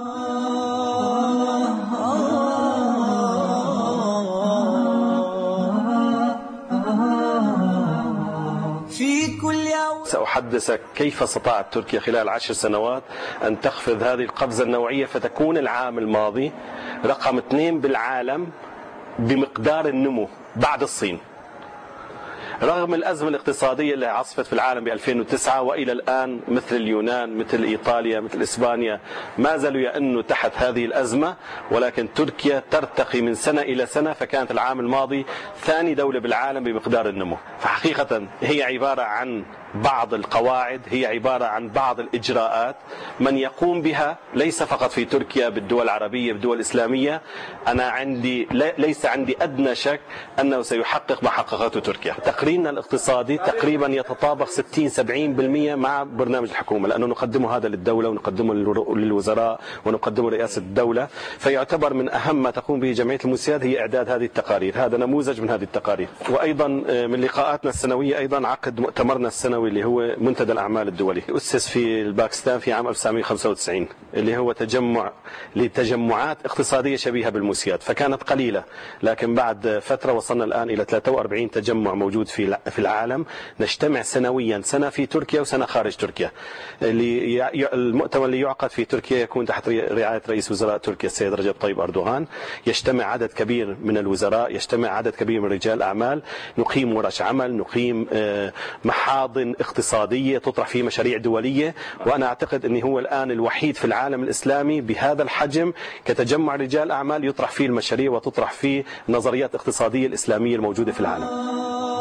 في كل يوم سأحدثك كيف استطاعت تركيا خلال عشر سنوات أن تخفض هذه القفزة النوعية فتكون العام الماضي رقم اثنين بالعالم بمقدار النمو بعد الصين، رغم الأزمة الاقتصادية اللي عصفت في العالم ب ألفين وتسعة وإلى الآن. مثل اليونان مثل إيطاليا مثل إسبانيا ما زالوا يأنوا تحت هذه الأزمة، ولكن تركيا ترتقي من سنة إلى سنة، فكانت العام الماضي ثاني دولة بالعالم بمقدار النمو. فحقيقة هي عبارة عن بعض القواعد، هي عبارة عن بعض الإجراءات من يقوم بها ليس فقط في تركيا، بالدول العربية بالدول الإسلامية. أنا عندي ليس عندي أدنى شك أنه سيحقق ما حققته تركيا. تقريرنا الاقتصادي تقريبا يتطابق ستين سبعين بالمئة مع برنامج الحكومة، لأنه نقدمه هذا للدولة ونقدمه للوزراء ونقدمه لرئاسة الدولة. فيعتبر من أهم ما تقوم به جمعية الموسياد هي إعداد هذه التقارير. هذا نموذج من هذه التقارير. وأيضا من لقاءاتنا السنوية أيضا عقد مؤتمرنا السنوي اللي هو منتدى الأعمال الدولي، أسس في الباكستان في عام ألف وتسعمئة وخمسة وتسعين، اللي هو تجمع لتجمعات اقتصادية شبيهة بالموسياد، فكانت قليلة، لكن بعد فترة وصلنا الآن إلى ثلاثة وأربعين تجمع موجود في في العالم. نجتمع سنويا، سنة في تركيا وسنة خارج تركيا. اللي المؤتمر اللي يعقد في تركيا يكون تحت رعاية رئيس وزراء تركيا السيد رجب طيب أردوغان. يجتمع عدد كبير من الوزراء، يجتمع عدد كبير من رجال أعمال، نقيم ورش عمل، نقيم محاضن اقتصادية تطرح فيه مشاريع دولية. وأنا أعتقد أنه هو الآن الوحيد في العالم الإسلامي بهذا الحجم كتجمع رجال أعمال يطرح فيه المشاريع وتطرح فيه نظريات اقتصادية الإسلامية الموجودة في العالم.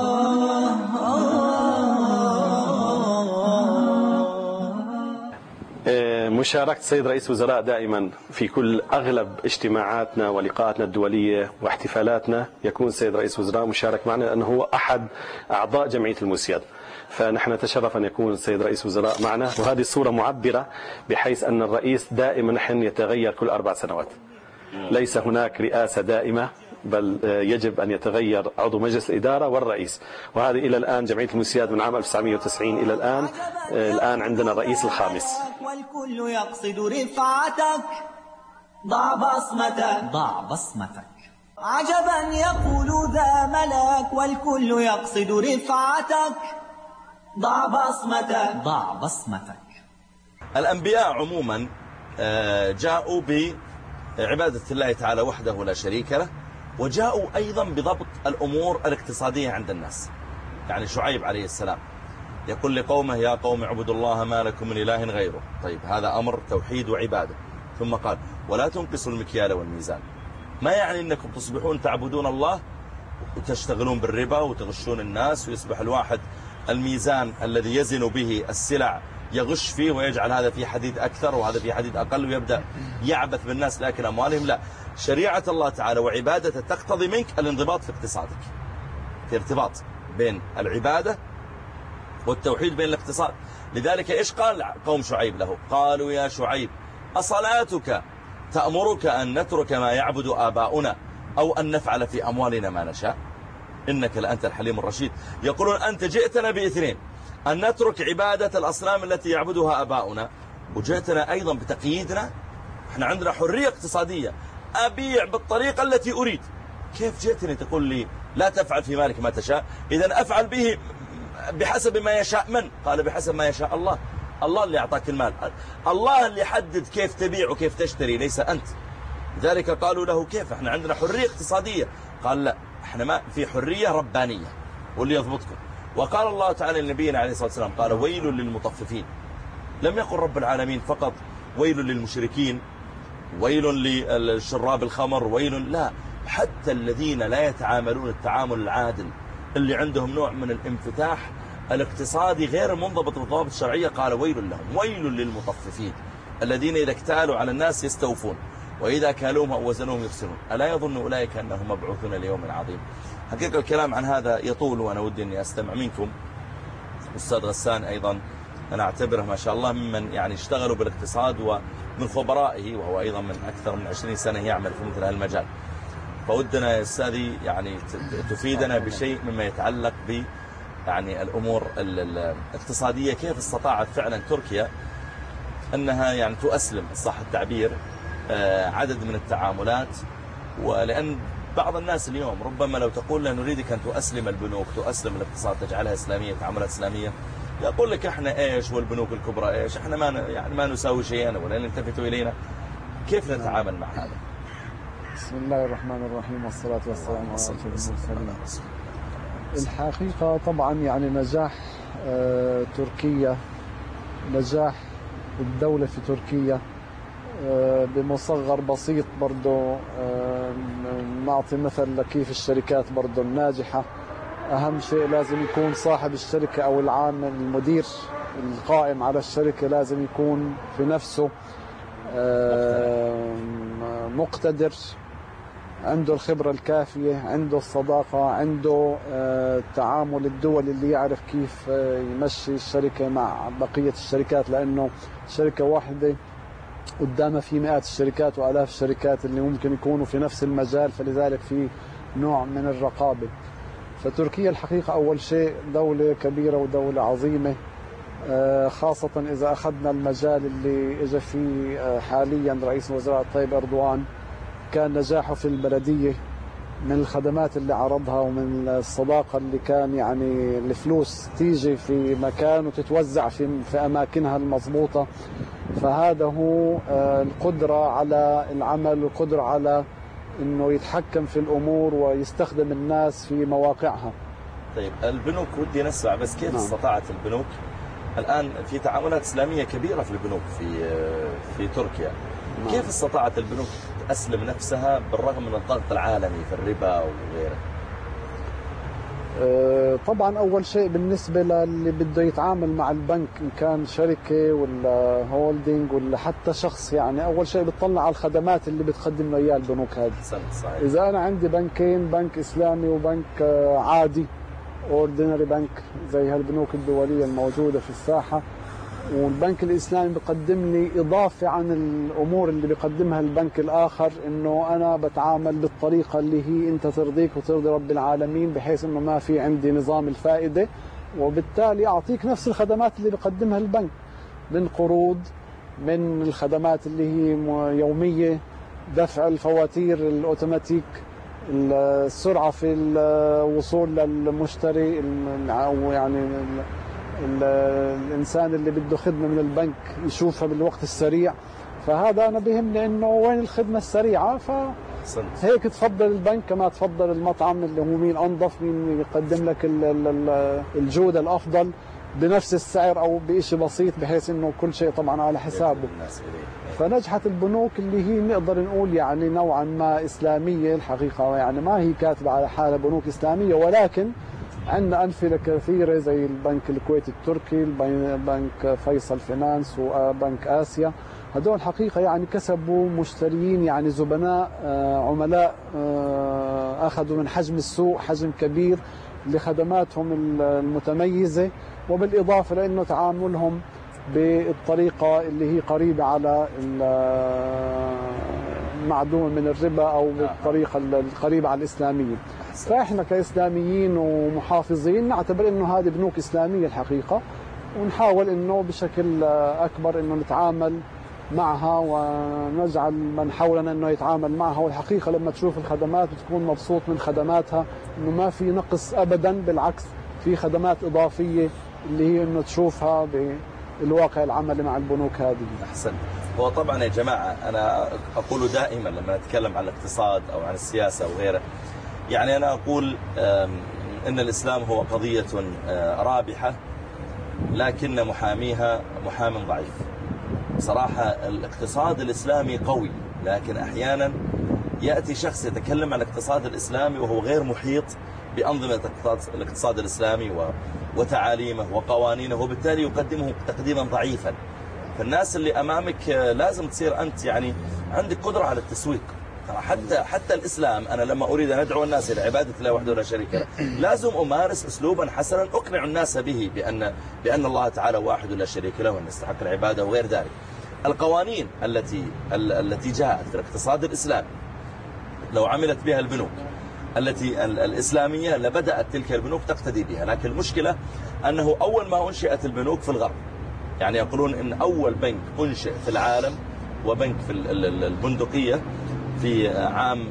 مشاركة السيد رئيس وزراء دائما في كل أغلب اجتماعاتنا ولقاءاتنا الدولية واحتفالاتنا يكون السيد رئيس وزراء مشارك معنا، لأنه هو أحد أعضاء جمعية الموسياد. فنحن نتشرف أن يكون السيد رئيس وزراء معنا، وهذه الصورة معبرة بحيث أن الرئيس دائما نحن يتغير كل أربع سنوات. ليس هناك رئاسة دائمة، بل يجب أن يتغير عضو مجلس الإدارة والرئيس. وهذه إلى الآن جمعية الموسياد من عام ألف وتسعمئة وتسعين إلى الآن الآن عندنا الرئيس الخامس. والكل يقصد رفعتك، ضع بصمتك ضع بصمتك. عجبا يقول ذا ملك، والكل يقصد رفعتك، ضع بصمتك ضع بصمتك. الأنبياء عموما جاءوا بعبادة الله تعالى وحده لا شريك له، وجاءوا أيضا بضبط الأمور الاقتصادية عند الناس. يعني شعيب عليه السلام يقول لقومه يا قوم اعبدوا الله ما لكم من إله غيره. طيب هذا أمر توحيد وعبادة. ثم قال ولا تنقصوا المكيال والميزان. ما يعني أنكم تصبحون تعبدون الله وتشتغلون بالربا وتغشون الناس، ويصبح الواحد الميزان الذي يزن به السلع يغش فيه ويجعل هذا في حديد أكثر وهذا في حديد أقل، ويبدأ يعبث بالناس لأكل أموالهم. لا، شريعة الله تعالى وعبادته تقتضي منك الانضباط في اقتصادك، في ارتباط بين العبادة والتوحيد بين الاقتصاد. لذلك إيش قال قوم شعيب له؟ قالوا يا شعيب أصلاتك تأمرك أن نترك ما يعبد آباؤنا أو أن نفعل في أموالنا ما نشاء؟ إنك لأنت الحليم الرشيد. يقولون أنت جئتنا باثنين، أن نترك عبادة الأصنام التي يعبدها أباؤنا، وجئتنا أيضا بتقييدنا. احنا عندنا حرية اقتصادية، أبيع بالطريقة التي أريد. كيف جئتني تقول لي لا تفعل في مالك ما تشاء؟ إذن أفعل به بحسب ما يشاء من؟ قال بحسب ما يشاء الله. الله اللي أعطاك المال، الله اللي يحدد كيف تبيع وكيف تشتري، ليس أنت. لذلك قالوا له كيف احنا عندنا حرية اقتصادية؟ قال لا، احنا ما في حرية ربانية واللي يضبطكم. وقال الله تعالى لنبينا عليه الصلاة والسلام قال ويل للمطففين. لم يقل رب العالمين فقط ويل للمشركين، ويل للشراب الخمر، ويل، لا، حتى الذين لا يتعاملون التعامل العادل، اللي عندهم نوع من الانفتاح الاقتصادي غير منضبط بالضوابط الشرعية، قال ويل لهم. ويل للمطففين الذين إذا اكتالوا على الناس يستوفون وإذا كالوهم أو وزنوهم يخسرون ألا يظن أولئك أنهم مبعوثون ليوم عظيم. حقيقة الكلام عن هذا يطول، وأنا ودي أني أستمع منكم. أستاذ غسان أيضا أنا أعتبره ما شاء الله ممن يعني اشتغلوا بالاقتصاد ومن خبرائه، وهو أيضا من أكثر من عشرين سنة يعمل في مثل هالمجال. فودنا يا أستاذي يعني تفيدنا بشيء مما يتعلق ب يعني الأمور الاقتصادية. كيف استطاعت فعلا تركيا أنها يعني تؤسلم صح التعبير عدد من التعاملات؟ ولأن بعض الناس اليوم ربما لو تقول له نريدك أن تؤسلم البنوك، تؤسلم الاقتصاد، تجعلها إسلامية، تعاملات إسلامية، يقول لك احنا ايش والبنوك الكبرى ايش، احنا ما يعني ما نساوي شيئا ولا يلتفتوا إلينا. كيف نتعامل مع هذا؟ بسم الله الرحمن الرحيم والصلاة والسلام على رسول المرسلين. الحقيقة طبعا يعني نجاح آه تركيا، نجاح الدولة في تركيا آه بمصغر بسيط برضو. آه نعطي مثل لكيف الشركات برضو الناجحة، أهم شيء لازم يكون صاحب الشركة أو العامل المدير القائم على الشركة لازم يكون في نفسه آه مقتدر، عنده الخبرة الكافية، عنده الصداقة، عنده التعامل الدولي اللي يعرف كيف يمشي الشركة مع بقية الشركات، لأنه شركة واحدة قدامها في مئات الشركات وآلاف الشركات اللي ممكن يكونوا في نفس المجال، فلذلك في نوع من الرقابة. فتركيا الحقيقة أول شيء دولة كبيرة ودولة عظيمة، خاصة إذا أخذنا المجال اللي إجا فيه حاليا رئيس الوزراء طيب أردوغان، كان نجاحه في البلدية من الخدمات اللي عرضها ومن الصداقة اللي كان يعني الفلوس تيجي في مكان وتتوزع في في أماكنها المضبوطة. فهذا هو القدرة على العمل والقدرة على إنه يتحكم في الأمور ويستخدم الناس في مواقعها. طيب البنوك ودي نسمع بس كيف نعم. استطاعت البنوك الآن في تعاملات إسلامية كبيرة في البنوك في في تركيا، نعم. كيف استطاعت البنوك تأسلم نفسها بالرغم من الضغط العالمي في الربا وغيره؟ أه طبعا أول شيء بالنسبة للي بده يتعامل مع البنك، إن كان شركة ولا هولدينج ولا حتى شخص، يعني أول شيء بتطلع على الخدمات اللي بتقدم له إياه البنوك هذه. صحيح. إذا أنا عندي بنكين، بنك إسلامي وبنك عادي اوردينري بنك زي هالبنوك الدولية الموجودة في الساحة، والبنك الإسلامي بقدم لي إضافة عن الأمور اللي بيقدمها البنك الآخر، إنه أنا بتعامل بالطريقة اللي هي أنت ترضيك وترضي رب العالمين، بحيث إنه ما في عندي نظام الفائدة، وبالتالي أعطيك نفس الخدمات اللي بقدمها البنك من قروض، من الخدمات اللي هي يومية، دفع الفواتير الأوتوماتيك، السرعة في الوصول للمشتري، يعني الإنسان اللي بده خدمة من البنك يشوفها بالوقت السريع. فهذا أنا بيهمني إنه وين الخدمة السريعة، فهيك تفضل البنك كما تفضل المطعم اللي هو مين أنظف، مين يقدم لك الجودة الأفضل بنفس السعر أو بإشي بسيط، بحيث إنه كل شيء طبعا على حسابه. فنجحت البنوك اللي هي نقدر نقول يعني نوعا ما إسلامية الحقيقة، يعني ما هي كاتبة على حالها بنوك إسلامية، ولكن عندنا أمثلة كثيرة زي البنك الكويتي التركي، بنك فيصل فينانس وبنك آسيا. هدول الحقيقة يعني كسبوا مشتريين، يعني زبناء عملاء أخذوا من حجم السوق حجم كبير لخدماتهم المتميزة، وبالإضافة لأنه تعاملهم بالطريقة اللي هي قريبة على المعدوم من الربا أو بالطريقة القريبة على الإسلامية. فإحنا كإسلاميين ومحافظين نعتبر إنه هذه بنوك إسلامية الحقيقة، ونحاول إنه بشكل أكبر إنه نتعامل معها ونجعل من حولنا إنه يتعامل معها. والحقيقة لما تشوف الخدمات بتكون مبسوط من خدماتها، إنه ما في نقص أبدا، بالعكس في خدمات إضافية اللي هي إنه تشوفها بالواقع العملي مع البنوك هذه. أحسن. هو طبعا يا جماعة أنا أقول دائما لما نتكلم عن الاقتصاد أو عن السياسة وغيره، يعني أنا أقول إن الإسلام هو قضية رابحة لكن محاميها محام ضعيف. صراحة الاقتصاد الإسلامي قوي، لكن أحيانا يأتي شخص يتكلم عن الاقتصاد الإسلامي وهو غير محيط بأنظمة الاقتصاد الإسلامي وتعاليمه وقوانينه، وبالتالي يقدمه تقديما ضعيفا. فالناس اللي أمامك لازم تصير أنت يعني عندك قدرة على التسويق. حتى حتى الإسلام أنا لما أريد أن أدعو الناس إلى عبادة الله وحده لا شريك له لازم أمارس أسلوبا حسنا أقنع الناس به بأن بأن الله تعالى واحد لا شريك له وأن يستحق العبادة وغير ذلك. القوانين التي التي جاءت في الاقتصاد الإسلامي لو عملت بها البنوك التي الإسلامية لبدأت تلك البنوك تقتدي بها، لكن المشكلة أنه أول ما أنشئت البنوك في الغرب، يعني يقولون إن أول بنك أنشئ في العالم وبنك في البندقية في عام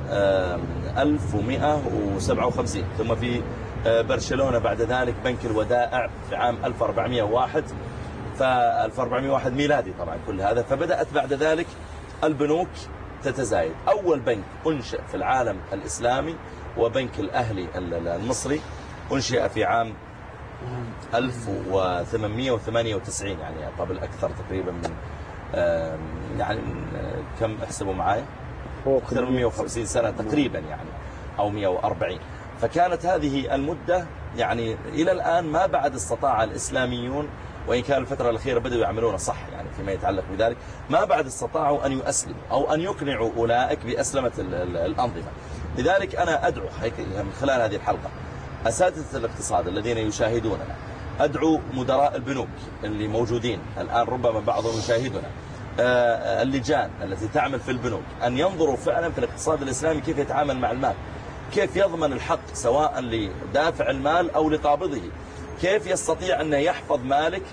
ألف ومئة وسبعة وخمسين، ثم في برشلونة بعد ذلك بنك الودائع في عام ألف وأربعمئة وواحد، ف ألف وأربعمئة وواحد ميلادي طبعا كل هذا. فبدأت بعد ذلك البنوك تتزايد. أول بنك أنشئ في العالم الإسلامي وبنك الأهلي المصري أنشئ في عام ألف وثمانمئة وثمانية وتسعين، يعني قبل أكثر تقريبا من يعني كم احسبوا معايا أكثر من مئة وخمسين سنة تقريبا يعني أو مئة وأربعين. فكانت هذه المدة يعني إلى الآن ما بعد استطاع الإسلاميون، وإن كان الفترة الأخيرة بدأوا يعملون صح يعني فيما يتعلق بذلك، ما بعد استطاعوا أن يؤسلموا أو أن يقنعوا أولئك بأسلمة الأنظمة. لذلك أنا أدعو من خلال هذه الحلقة أساتذة الاقتصاد الذين يشاهدوننا، أدعو مدراء البنوك اللي موجودين الآن ربما بعضهم يشاهدنا، اللجان التي تعمل في البنوك، أن ينظروا فعلا في الاقتصاد الإسلامي كيف يتعامل مع المال، كيف يضمن الحق سواء لدافع المال أو لقابضه، كيف يستطيع أن يحفظ مالك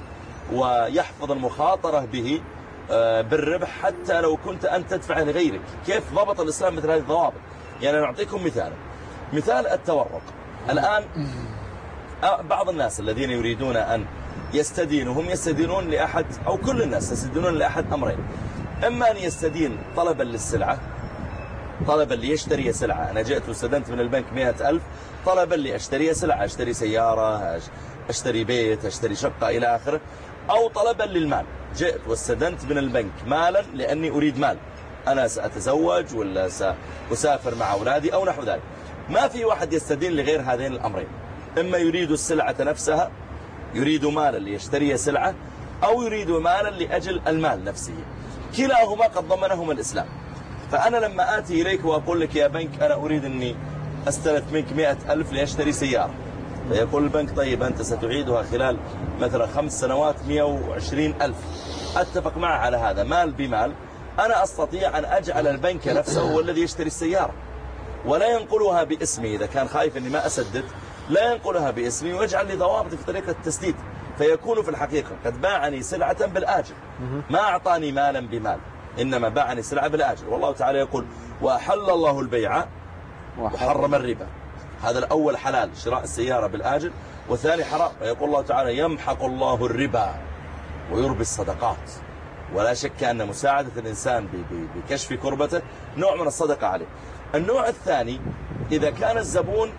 ويحفظ المخاطرة به بالربح حتى لو كنت أن تدفع لغيرك. كيف ضبط الإسلام مثل هذه الضوابط؟ يعني نعطيكم مثال مثال التورق. الآن بعض الناس الذين يريدون أن يستدينوا هم يستدينون لأحد، أو كل الناس يستدينون لأحد أمرين: إما أن يستدين طلبا للسلعة، طلبا ليشتري سلعة، أنا جئت واستدنت من البنك مئة ألف طلبا لأشتري سلعة، أشتري سيارة، أشتري بيت، أشتري شقة إلى آخره، أو طلبا للمال، جئت واستدنت من البنك مالا لأني أريد مال، أنا سأتزوج ولا سأسافر مع أولادي أو نحو ذلك. ما في واحد يستدين لغير هذين الأمرين، إما يريد السلعة نفسها، يريد مالا ليشتري سلعة، أو يريد مالا لأجل المال نفسه، كلاهما قد ضمنهما الإسلام. فأنا لما آتي إليك وأقول لك يا بنك أنا أريد أني أستلف منك مئة ألف لأشتري سيارة، فيقول البنك طيب أنت ستعيدها خلال مثلا خمس سنوات مئة وعشرين ألف، أتفق معه على هذا مال بمال. أنا أستطيع أن أجعل البنك نفسه هو الذي يشتري السيارة، ولا ينقلها باسمي إذا كان خايف أني ما أسدد، لا ينقلها باسمي ويجعل لي ضوابط في طريقة التسديد، فيكون في الحقيقة قد باعني سلعة بالآجل، ما أعطاني مالا بمال، إنما باعني سلعة بالآجل. والله تعالى يقول وأحل الله البيع وحرم الربا. هذا الأول حلال شراء السيارة بالآجل، والثاني حرام. ويقول الله تعالى يمحق الله الربا ويربي الصدقات. ولا شك أن مساعدة الإنسان بكشف كربته نوع من الصدقة عليه. النوع الثاني إذا كان الزبون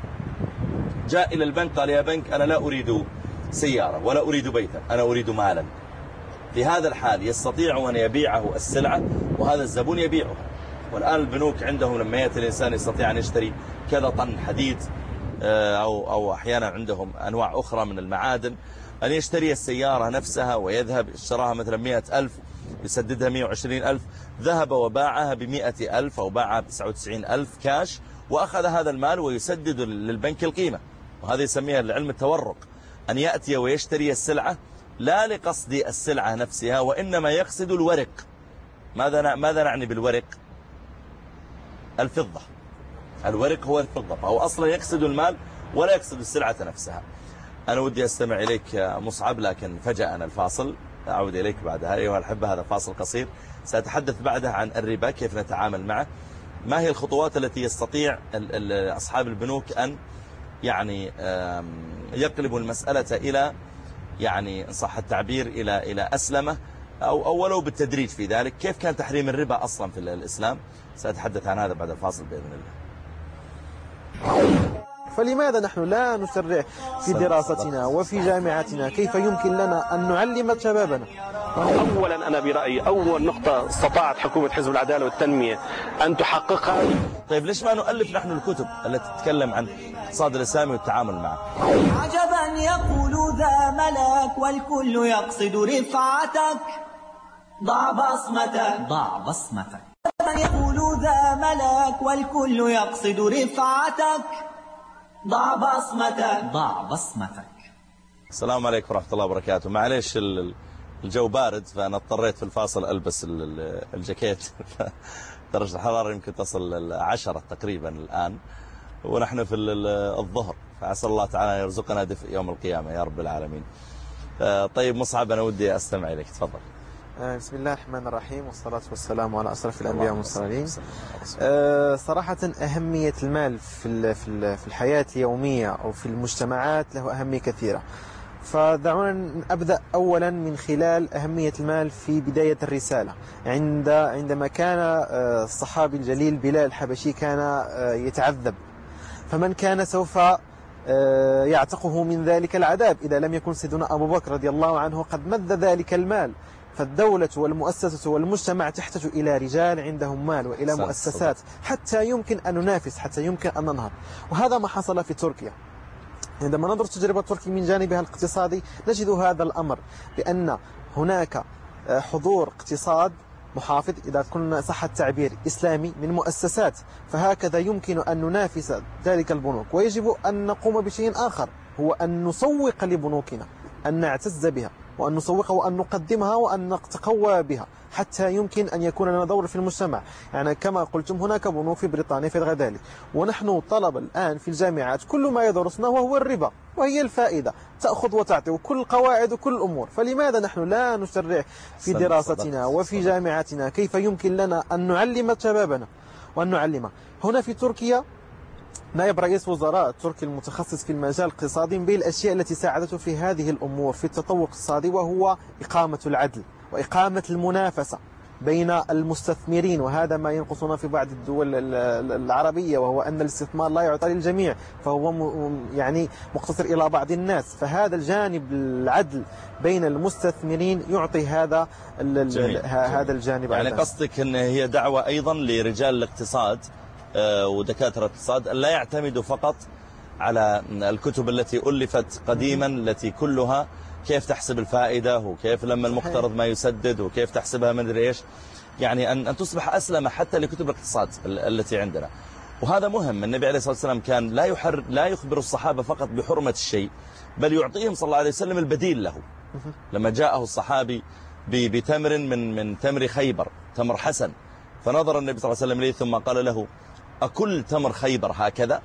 جاء إلى البنك قال يا بنك أنا لا أريد سيارة ولا أريد بيتا، أنا أريد مالا، في هذا الحال يستطيع أن يبيعه السلعة وهذا الزبون يبيعها. والآن البنوك عندهم لما يأتي الإنسان يستطيع أن يشتري كذا طن حديد أو, أو أحيانا عندهم أنواع أخرى من المعادن، أن يشتري السيارة نفسها ويذهب اشتراها مثلا مئة ألف يسددها مئة وعشرين ألف، ذهب وباعها بمئة ألف أو باعها بتسعة وتسعين ألف كاش وأخذ هذا المال ويسدد للبنك القيمة. وهذا يسميها العلم التورق، أن يأتي ويشتري السلعة لا لقصد السلعة نفسها وإنما يقصد الورق. ماذا ماذا نعني بالورق؟ الفضة. الورق هو الفضة، فهو أصلا يقصد المال ولا يقصد السلعة نفسها. أنا ودي أستمع إليك مصعب، لكن فجأنا الفاصل. أعود إليك بعدها أيها الأحبة، هذا فاصل قصير سأتحدث بعدها عن الربا، كيف نتعامل معه، ما هي الخطوات التي يستطيع أصحاب البنوك أن يعني يقلبوا المسألة إلى يعني إن صح التعبير إلى إلى أسلمة أو أولو بالتدريج في ذلك. كيف كان تحريم الربا أصلا في الإسلام؟ سأتحدث عن هذا بعد الفاصل بإذن الله. فلماذا نحن لا نسرع في دراستنا وفي جامعاتنا؟ كيف يمكن لنا أن نعلم شبابنا؟ أولا أنا برأيي أول نقطة استطاعت حكومة حزب العدالة والتنمية أن تحققها. طيب ليش ما نؤلف نحن الكتب التي تتكلم عن الاقتصاد الإسلامي والتعامل معه؟ عجبا يقول ذا ملك والكل يقصد رفعتك، ضع بصمتك ضع بصمتك. عجبا يقول ذا ملك والكل يقصد رفعتك، ضع بصمتك ضع بصمتك. السلام عليكم ورحمة الله وبركاته. معليش الجو بارد فأنا اضطريت في الفاصل ألبس الجاكيت. درجة الحرارة يمكن تصل عشرة تقريبا الآن ونحن في الظهر، فعسى الله تعالى يرزقنا دفء يوم القيامة يا رب العالمين. طيب مصعب، أنا ودي أستمع إليك، تفضل. بسم الله الرحمن الرحيم، والصلاة والسلام على أشرف الأنبياء والمرسلين. صراحة أهمية المال في في الحياة اليومية أو في المجتمعات له أهمية كثيرة. فدعونا أبدأ أولا من خلال أهمية المال في بداية الرسالة. عند عندما كان الصحابي الجليل بلال الحبشي كان يتعذب، فمن كان سوف يعتقه من ذلك العذاب إذا لم يكن سيدنا أبو بكر رضي الله عنه قد مد ذلك المال. فالدولة والمؤسسة والمجتمع تحتاج إلى رجال عندهم مال وإلى مؤسسات حتى يمكن أن ننافس، حتى يمكن أن ننهض. وهذا ما حصل في تركيا. عندما ننظر تجربة تركيا من جانبها الاقتصادي نجد هذا الأمر، بأن هناك حضور اقتصاد محافظ إذا كنا صح التعبير إسلامي من مؤسسات، فهكذا يمكن أن ننافس ذلك البنوك. ويجب أن نقوم بشيء آخر، هو أن نسوق لبنوكنا، أن نعتز بها وأن نسوقها وأن نقدمها وأن نتقوى بها حتى يمكن أن يكون لنا دور في المجتمع. يعني كما قلتم هناك بنوك في بريطانيا في ذلك، ونحن طلب الآن في الجامعات كل ما يدرسنا وهو الربا وهي الفائدة، تأخذ وتعطي وكل قواعد وكل الأمور. فلماذا نحن لا نسرع في دراستنا وفي جامعاتنا؟ كيف يمكن لنا أن نعلم شبابنا وأن نعلمه؟ هنا في تركيا نائب رئيس وزراء تركي المتخصص في المجال الاقتصادي بين الأشياء التي ساعدته في هذه الأمور في التطور الاقتصادي وهو إقامة العدل وإقامة المنافسة بين المستثمرين، وهذا ما ينقصنا في بعض الدول العربية، وهو أن الاستثمار لا يعطى للجميع، فهو يعني مقتصر إلى بعض الناس. فهذا الجانب العدل بين المستثمرين يعطي هذا جميل. هذا الجانب. يعني قصدك أن هي دعوة أيضا لرجال الاقتصاد ودكاترة الاقتصاد أن لا يعتمدوا فقط على الكتب التي ألفت قديما التي كلها كيف تحسب الفائدة وكيف لما المقترض ما يسدد وكيف تحسبها من ايش، يعني أن أن تصبح أسلمة حتى لكتب الاقتصاد التي عندنا. وهذا مهم. النبي عليه الصلاة والسلام كان لا يحر لا يخبر الصحابة فقط بحرمة الشيء، بل يعطيهم صلى الله عليه وسلم البديل له. لما جاءه الصحابي بتمر من من تمر خيبر، تمر حسن، فنظر النبي صلى الله عليه وسلم إليه ثم قال له: أكل تمر خيبر هكذا؟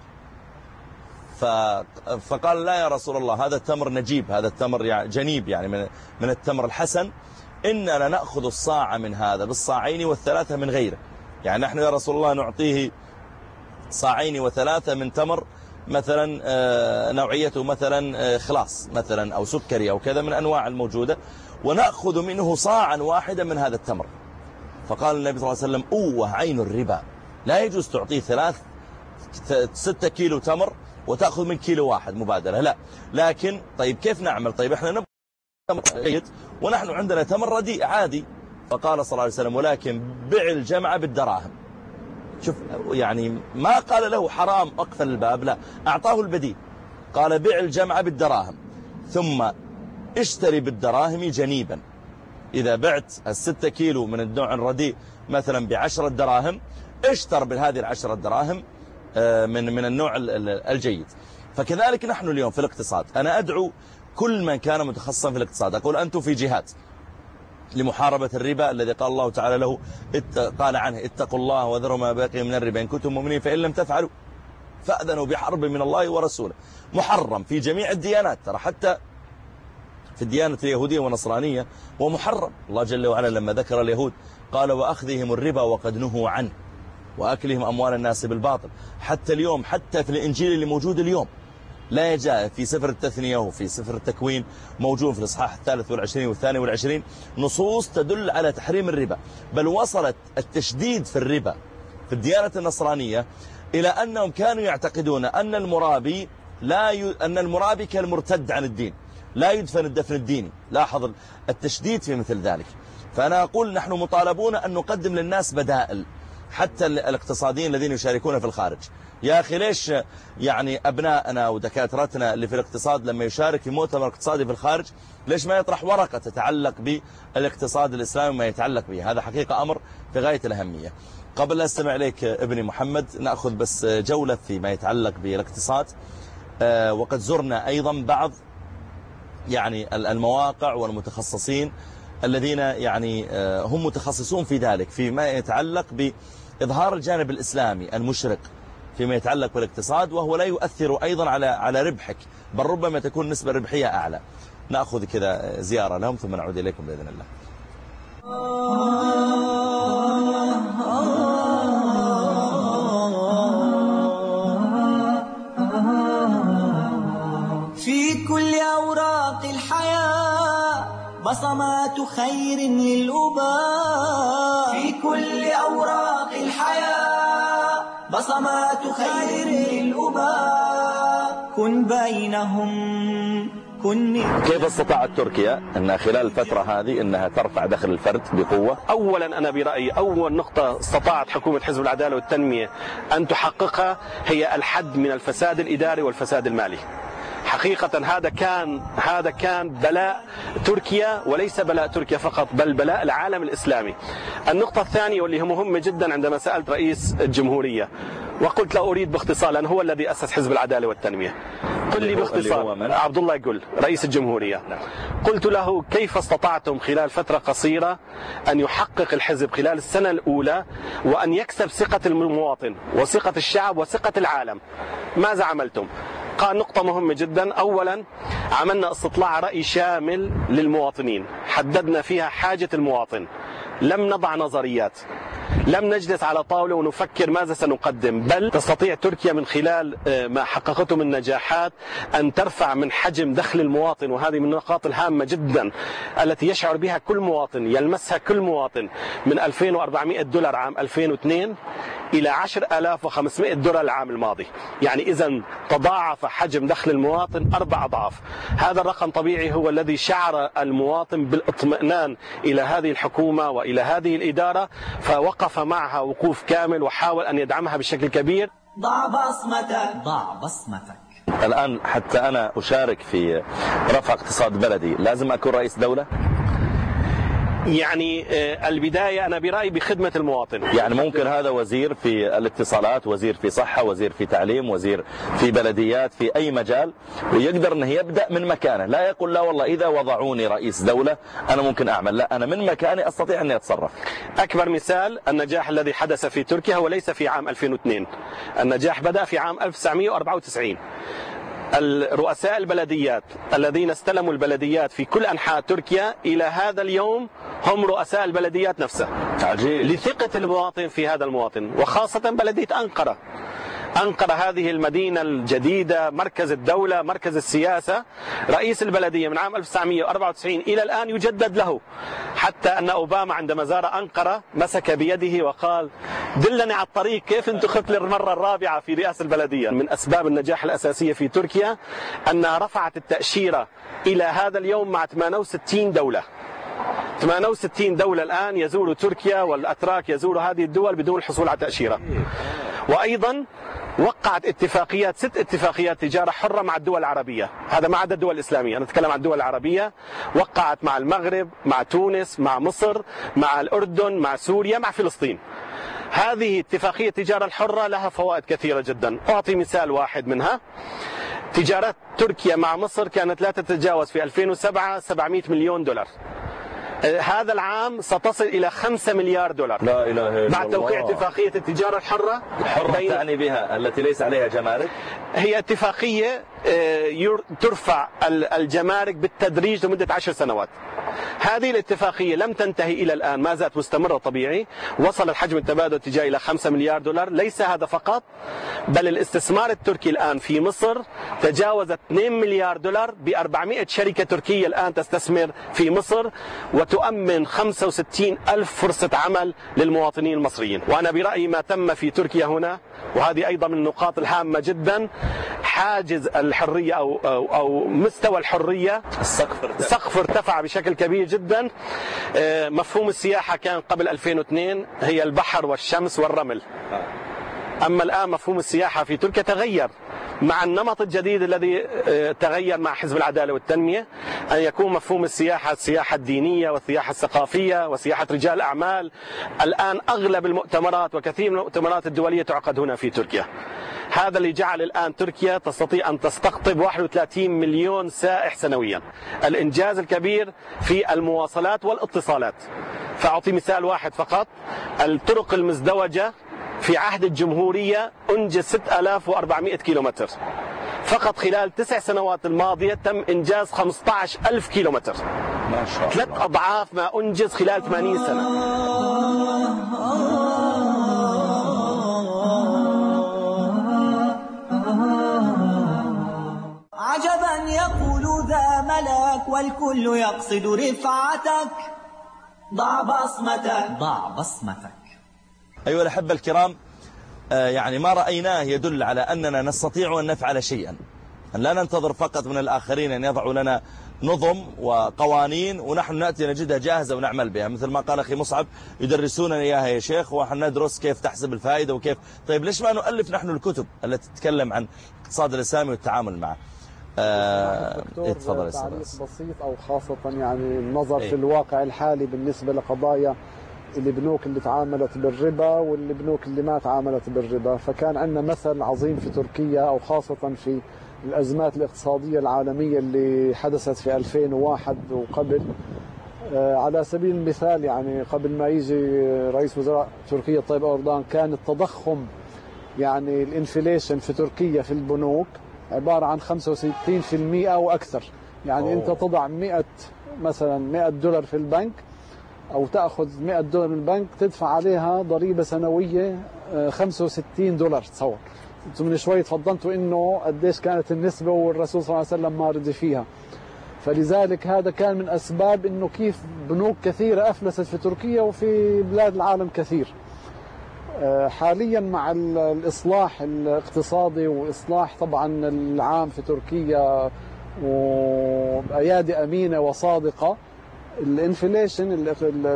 فقال: لا يا رسول الله، هذا التمر نجيب، هذا التمر يعني جنيب، يعني من من التمر الحسن، إننا نأخذ الصاع من هذا بالصاعين والثلاثة من غيره. يعني نحن يا رسول الله نعطيه صاعين وثلاثة من تمر مثلا نوعيته مثلا خلاص مثلا أو سكري أو كذا من أنواع الموجودة، ونأخذ منه صاعا واحدا من هذا التمر. فقال النبي صلى الله عليه وسلم: أوه عين الربا، لا يجوز تعطيه ثلاث ستة كيلو تمر وتأخذ من كيلو واحد مبادلة، لا. لكن طيب كيف نعمل؟ طيب احنا نبغى تمر جيد ونحن عندنا تمر رديء عادي. فقال صلى الله عليه وسلم: ولكن بع الجمع بالدراهم. شوف، يعني ما قال له حرام اقفل الباب، لا، أعطاه البديل. قال: بع الجمع بالدراهم ثم اشتري بالدراهم جنيبا. إذا بعت الستة كيلو من النوع الرديء مثلا بعشرة دراهم، اشتر بهذه العشرة دراهم من من النوع الجيد. فكذلك نحن اليوم في الاقتصاد، أنا أدعو كل من كان متخصصا في الاقتصاد، أقول أنتم في جهات لمحاربة الربا الذي قال الله تعالى له قال عنه: اتقوا الله وذروا ما بقي من الربا إن كنتم مؤمنين، فإن لم تفعلوا فأذنوا بحرب من الله ورسوله. محرم في جميع الديانات، ترى حتى في الديانة اليهودية والنصرانية ومحرم. الله جل وعلا لما ذكر اليهود قال وأخذهم الربا وقد نهوا عنه وأكلهم أموال الناس بالباطل. حتى اليوم، حتى في الإنجيل اللي موجود اليوم لا يجاء في سفر التثنية وفي سفر التكوين موجود في الإصحاح الثالث والعشرين والثاني والعشرين نصوص تدل على تحريم الربا. بل وصلت التشديد في الربا في الديانة النصرانية إلى أنهم كانوا يعتقدون أن المرابي لا ي... أن المرابي كالمرتد عن الدين، لا يدفن الدفن الديني. لاحظ التشديد في مثل ذلك. فأنا أقول نحن مطالبون أن نقدم للناس بدائل، حتى الاقتصاديين الذين يشاركون في الخارج. يا أخي ليش يعني أبنائنا ودكاترتنا اللي في الاقتصاد لما يشارك في مؤتمر اقتصادي في الخارج ليش ما يطرح ورقة تتعلق بالاقتصاد الإسلامي ما يتعلق به؟ هذا حقيقة أمر في غاية الأهمية. قبل لا استمع إليك ابني محمد نأخذ بس جولة فيما يتعلق بالاقتصاد. وقد زرنا أيضا بعض يعني المواقع والمتخصصين الذين يعني هم متخصصون في ذلك فيما يتعلق بإظهار الجانب الإسلامي المشرق فيما يتعلق بالاقتصاد، وهو لا يؤثر أيضا على على ربحك، بل ربما تكون نسبة ربحية أعلى. نأخذ كذا زيارة لهم ثم نعود إليكم بإذن الله. في كل أوراق الحياة بصمات خير للأباء، في كل أوراق الحياة بصمات خير للأباء، كن بينهم كن. كيف استطاعت تركيا أن خلال الفترة هذه أنها ترفع دخل الفرد بقوة؟ أولا أنا برأيي أول نقطة استطاعت حكومة حزب العدالة والتنمية أن تحققها هي الحد من الفساد الإداري والفساد المالي. حقيقة هذا كان هذا كان بلاء تركيا، وليس بلاء تركيا فقط بل بلاء العالم الإسلامي. النقطة الثانية واللي هي مهمة جدا، عندما سألت رئيس الجمهورية وقلت له أريد باختصار لأنه هو الذي أسس حزب العدالة والتنمية، قل لي باختصار عبد الله يقول رئيس الجمهورية، قلت له كيف استطعتم خلال فترة قصيرة أن يحقق الحزب خلال السنة الأولى وأن يكسب ثقة المواطن وثقة الشعب وثقة العالم؟ ماذا عملتم؟ قال نقطة مهمة جدا. أولا عملنا استطلاع رأي شامل للمواطنين، حددنا فيها حاجة المواطن، لم نضع نظريات، لم نجلس على طاولة ونفكر ماذا سنقدم، بل تستطيع تركيا من خلال ما حققته من نجاحات أن ترفع من حجم دخل المواطن، وهذه من النقاط الهامة جدا التي يشعر بها كل مواطن، يلمسها كل مواطن، من ألفين وأربعمائة دولار عام ألفين واثنين إلى عشرة آلاف وخمسمائة دولار العام الماضي. يعني إذا تضاعف حجم دخل المواطن أربع أضعاف. هذا الرقم طبيعي هو الذي شعر المواطن بالاطمئنان إلى هذه الحكومة وإلى هذه الإدارة، فوقف معها وقوف كامل وحاول أن يدعمها بشكل كبير. ضع بصمتك، ضع بصمتك. الآن حتى أنا أشارك في رفع اقتصاد بلدي لازم أكون رئيس دولة؟ يعني البداية أنا برأيي بخدمة المواطن. يعني ممكن هذا وزير في الاتصالات، وزير في صحة، وزير في تعليم، وزير في بلديات، في أي مجال، ويقدر أنه يبدأ من مكانه، لا يقول لا والله إذا وضعوني رئيس دولة أنا ممكن أعمل، لا أنا من مكاني أستطيع أن أتصرف. أكبر مثال النجاح الذي حدث في تركيا هو ليس في عام ألفين واثنين، النجاح بدأ في عام ألف وتسعمائة وأربعة وتسعين. الرؤساء البلديات الذين استلموا البلديات في كل أنحاء تركيا إلى هذا اليوم هم رؤساء البلديات نفسها. عجيب. لثقة المواطن في هذا المواطن، وخاصة بلدية أنقرة. أنقرة هذه المدينة الجديدة، مركز الدولة، مركز السياسة. رئيس البلدية من عام ألف وتسعمائة وأربعة وتسعين إلى الآن يجدد له، حتى أن أوباما عندما زار أنقرة مسك بيده وقال دلني على الطريق كيف انتخبت للمرة الرابعة في رئاسة البلدية. من أسباب النجاح الأساسية في تركيا أنها رفعت التأشيرة إلى هذا اليوم مع ثمانية وستين دولة. ثمانية وستين دولة الآن يزوروا تركيا، والأتراك يزوروا هذه الدول بدون الحصول على تأشيرة. وأيضا وقعت اتفاقيات، ست اتفاقيات تجارة حرة مع الدول العربية، هذا ما عدا الدول الإسلامية، أنا أتكلم عن الدول العربية. وقعت مع المغرب، مع تونس، مع مصر، مع الأردن، مع سوريا، مع فلسطين. هذه اتفاقية التجارة الحرة لها فوائد كثيرة جدا. أعطي مثال واحد منها. تجارة تركيا مع مصر كانت لا تتجاوز في ألفين وسبعة سبعمائة مليون دولار. هذا العام ستصل إلى خمسة مليار دولار. لا إله إلا الله. بعد توقيع اتفاقية التجارة الحرة. الحرة تعني بها التي ليس عليها جمارك؟ هي اتفاقية ترفع الجمارك بالتدريج لمدة عشر سنوات. هذه الاتفاقية لم تنتهي إلى الآن، ما زالت مستمرة طبيعي. وصل الحجم التبادل التجاري إلى خمسة مليار دولار. ليس هذا فقط، بل الاستثمار التركي الآن في مصر تجاوز اثنين مليار دولار، ب أربعمائة شركة تركية الآن تستثمر في مصر وتؤمن خمسة وستين ألف فرصة عمل للمواطنين المصريين. وأنا برأيي ما تم في تركيا هنا، وهذه أيضا من النقاط الهامة جدا، حاجز الحرية أو, أو, أو مستوى الحرية السقف ارتفع. السقف ارتفع بشكل كبير جدا. مفهوم السياحة كان قبل ألفين واثنين هي البحر والشمس والرمل، أما الآن مفهوم السياحة في تركيا تغير مع النمط الجديد الذي تغير مع حزب العدالة والتنمية، أن يكون مفهوم السياحة السياحة الدينية والسياحة الثقافية وسياحة رجال أعمال. الآن أغلب المؤتمرات وكثير من المؤتمرات الدولية تعقد هنا في تركيا. هذا اللي جعل الآن تركيا تستطيع أن تستقطب واحد وثلاثين مليون سائح سنويا. الإنجاز الكبير في المواصلات والاتصالات. فأعطي مثال واحد فقط، الطرق المزدوجة في عهد الجمهورية أنجز ستة آلاف وأربعمائة كيلومتر، فقط خلال تسع سنوات الماضية تم إنجاز خمسة عشر ألف كيلومتر، ما شاء الله. ثلاث أضعاف ما أنجز خلال ثمانين سنة. عجبا يقول ذا ملك والكل يقصد رفعتك، ضع بصمتك ضع بصمتك. أيها الأحبة الكرام، يعني ما رأيناه يدل على أننا نستطيع أن نفعل شيئا، أن لا ننتظر فقط من الآخرين أن يضعوا لنا نظم وقوانين ونحن نأتي نجدها جاهزة ونعمل بها. مثل ما قال أخي مصعب، يدرسوننا إياها يا شيخ ونحن ندرس كيف تحسب الفائدة وكيف. طيب ليش ما نؤلف نحن الكتب التي تتكلم عن الاقتصاد الإسلامي والتعامل معه؟ آه دكتور، تعريف بسيط أو خاصة يعني النظر إيه؟ في الواقع الحالي بالنسبة لقضايا البنوك اللي تعاملت بالربا والبنوك اللي ما تعاملت بالربا. فكان عندنا مثل عظيم في تركيا، أو خاصة في الأزمات الاقتصادية العالمية اللي حدثت في ألفين وواحد وقبل. آه على سبيل المثال، يعني قبل ما يجي رئيس وزراء تركيا طيب أردوغان، كان التضخم يعني الانفليشن في تركيا في البنوك عبارة عن خمسة وستين بالمئة أو أكثر. يعني أوه. أنت تضع مئة مثلا مئة دولار في البنك، أو تأخذ مئة دولار من البنك تدفع عليها ضريبة سنوية خمسة وستين دولار. تصور أنتم من شوي تفضلتوا إنه قديش كانت النسبة والرسول صلى الله عليه وسلم ما رضي فيها. فلذلك هذا كان من أسباب إنه كيف بنوك كثيرة أفلست في تركيا وفي بلاد العالم كثير. حاليا مع الإصلاح الاقتصادي وإصلاح طبعا العام في تركيا وأيادي أمينة وصادقة، الانفليشن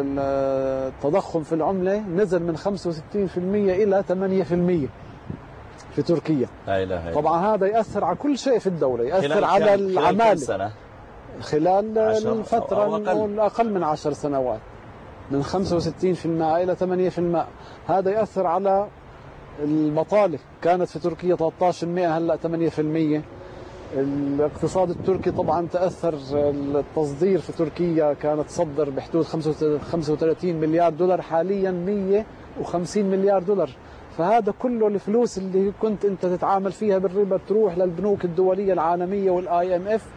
التضخم في العملة نزل من خمسة وستين بالمئة إلى ثمانية بالمئة في تركيا. لا إله إلا. طبعا هذا يأثر على كل شيء في الدولة، يأثر على العمالة خلال الفترة أقل من عشر سنوات، من خمسة وستين بالمئة إلى ثمانية بالمئة. هذا يأثر على البطالة، كانت في تركيا ثلاثة عشر بالمئة هلأ ثمانية بالمئة. الاقتصاد التركي طبعا تأثر، التصدير في تركيا كانت تصدر بحدود خمسة وثلاثين مليار دولار، حاليا مئة وخمسين مليار دولار. فهذا كله الفلوس اللي كنت انت تتعامل فيها بالربا تروح للبنوك الدولية العالمية والاي ام اف،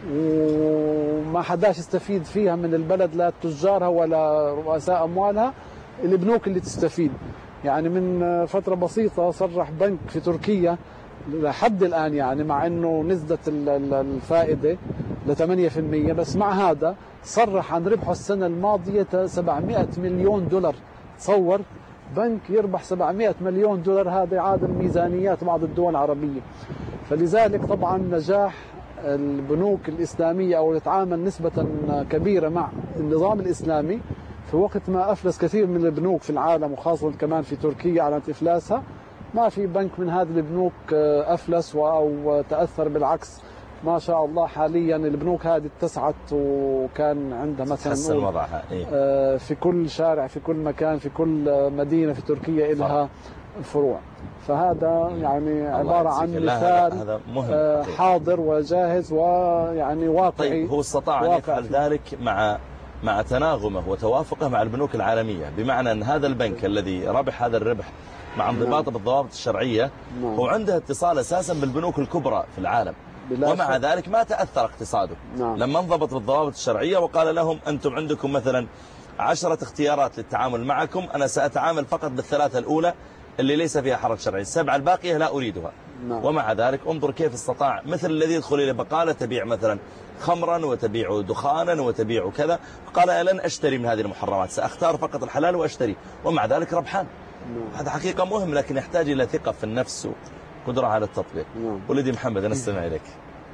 وما حداش يستفيد فيها من البلد، لا تجارها ولا رؤساء اموالها، البنوك اللي تستفيد. يعني من فترة بسيطة صرح بنك في تركيا لحد الآن، يعني مع أنه نزلت الفائدة ل ثمانية بالمئة، بس مع هذا صرح عن ربحه السنة الماضية سبعمائة مليون دولار. تصور بنك يربح سبعمائة مليون دولار، هذا يعادل ميزانيات بعض الدول العربية. فلذلك طبعا نجاح البنوك الإسلامية أو تتعامل نسبة كبيرة مع النظام الإسلامي في وقت ما أفلس كثير من البنوك في العالم، وخاصة كمان في تركيا أعلنت إفلاسها. ما في بنك من هذه البنوك أفلس أو تأثر، بالعكس ما شاء الله حاليا البنوك هذه اتسعت، وكان عندها مثلا وضعها إيه؟ في كل شارع في كل مكان في كل مدينة في تركيا لها فروع. فهذا يعني عبارة عن مثال حاضر وجاهز ويعني واقعي. طيب هو استطاع أن يفعل ذلك مع مع تناغمه وتوافقه مع البنوك العالمية، بمعنى أن هذا البنك الذي ربح هذا الربح مع انضباطه بالضوابط الشرعية هو عنده اتصال أساسا بالبنوك الكبرى في العالم، ومع ذلك ما تأثر اقتصاده لما انضبط بالضوابط الشرعية وقال لهم أنتم عندكم مثلا عشرة اختيارات للتعامل معكم، أنا سأتعامل فقط بالثلاثة الأولى اللي ليس فيها حرج شرعي، السبعة الباقية لا أريدها. نعم. ومع ذلك انظر كيف استطاع مثل الذي يدخل إلى بقالة تبيع مثلا خمرا وتبيع دخانا وتبيع كذا، قال لن أشتري من هذه المحرمات، سأختار فقط الحلال وأشتري، ومع ذلك ربحان. نعم. هذا حقيقة مهم، لكن يحتاج إلى ثقة في النفس وقدرة على التطبيق. نعم. ولدي محمد نستمع إليك.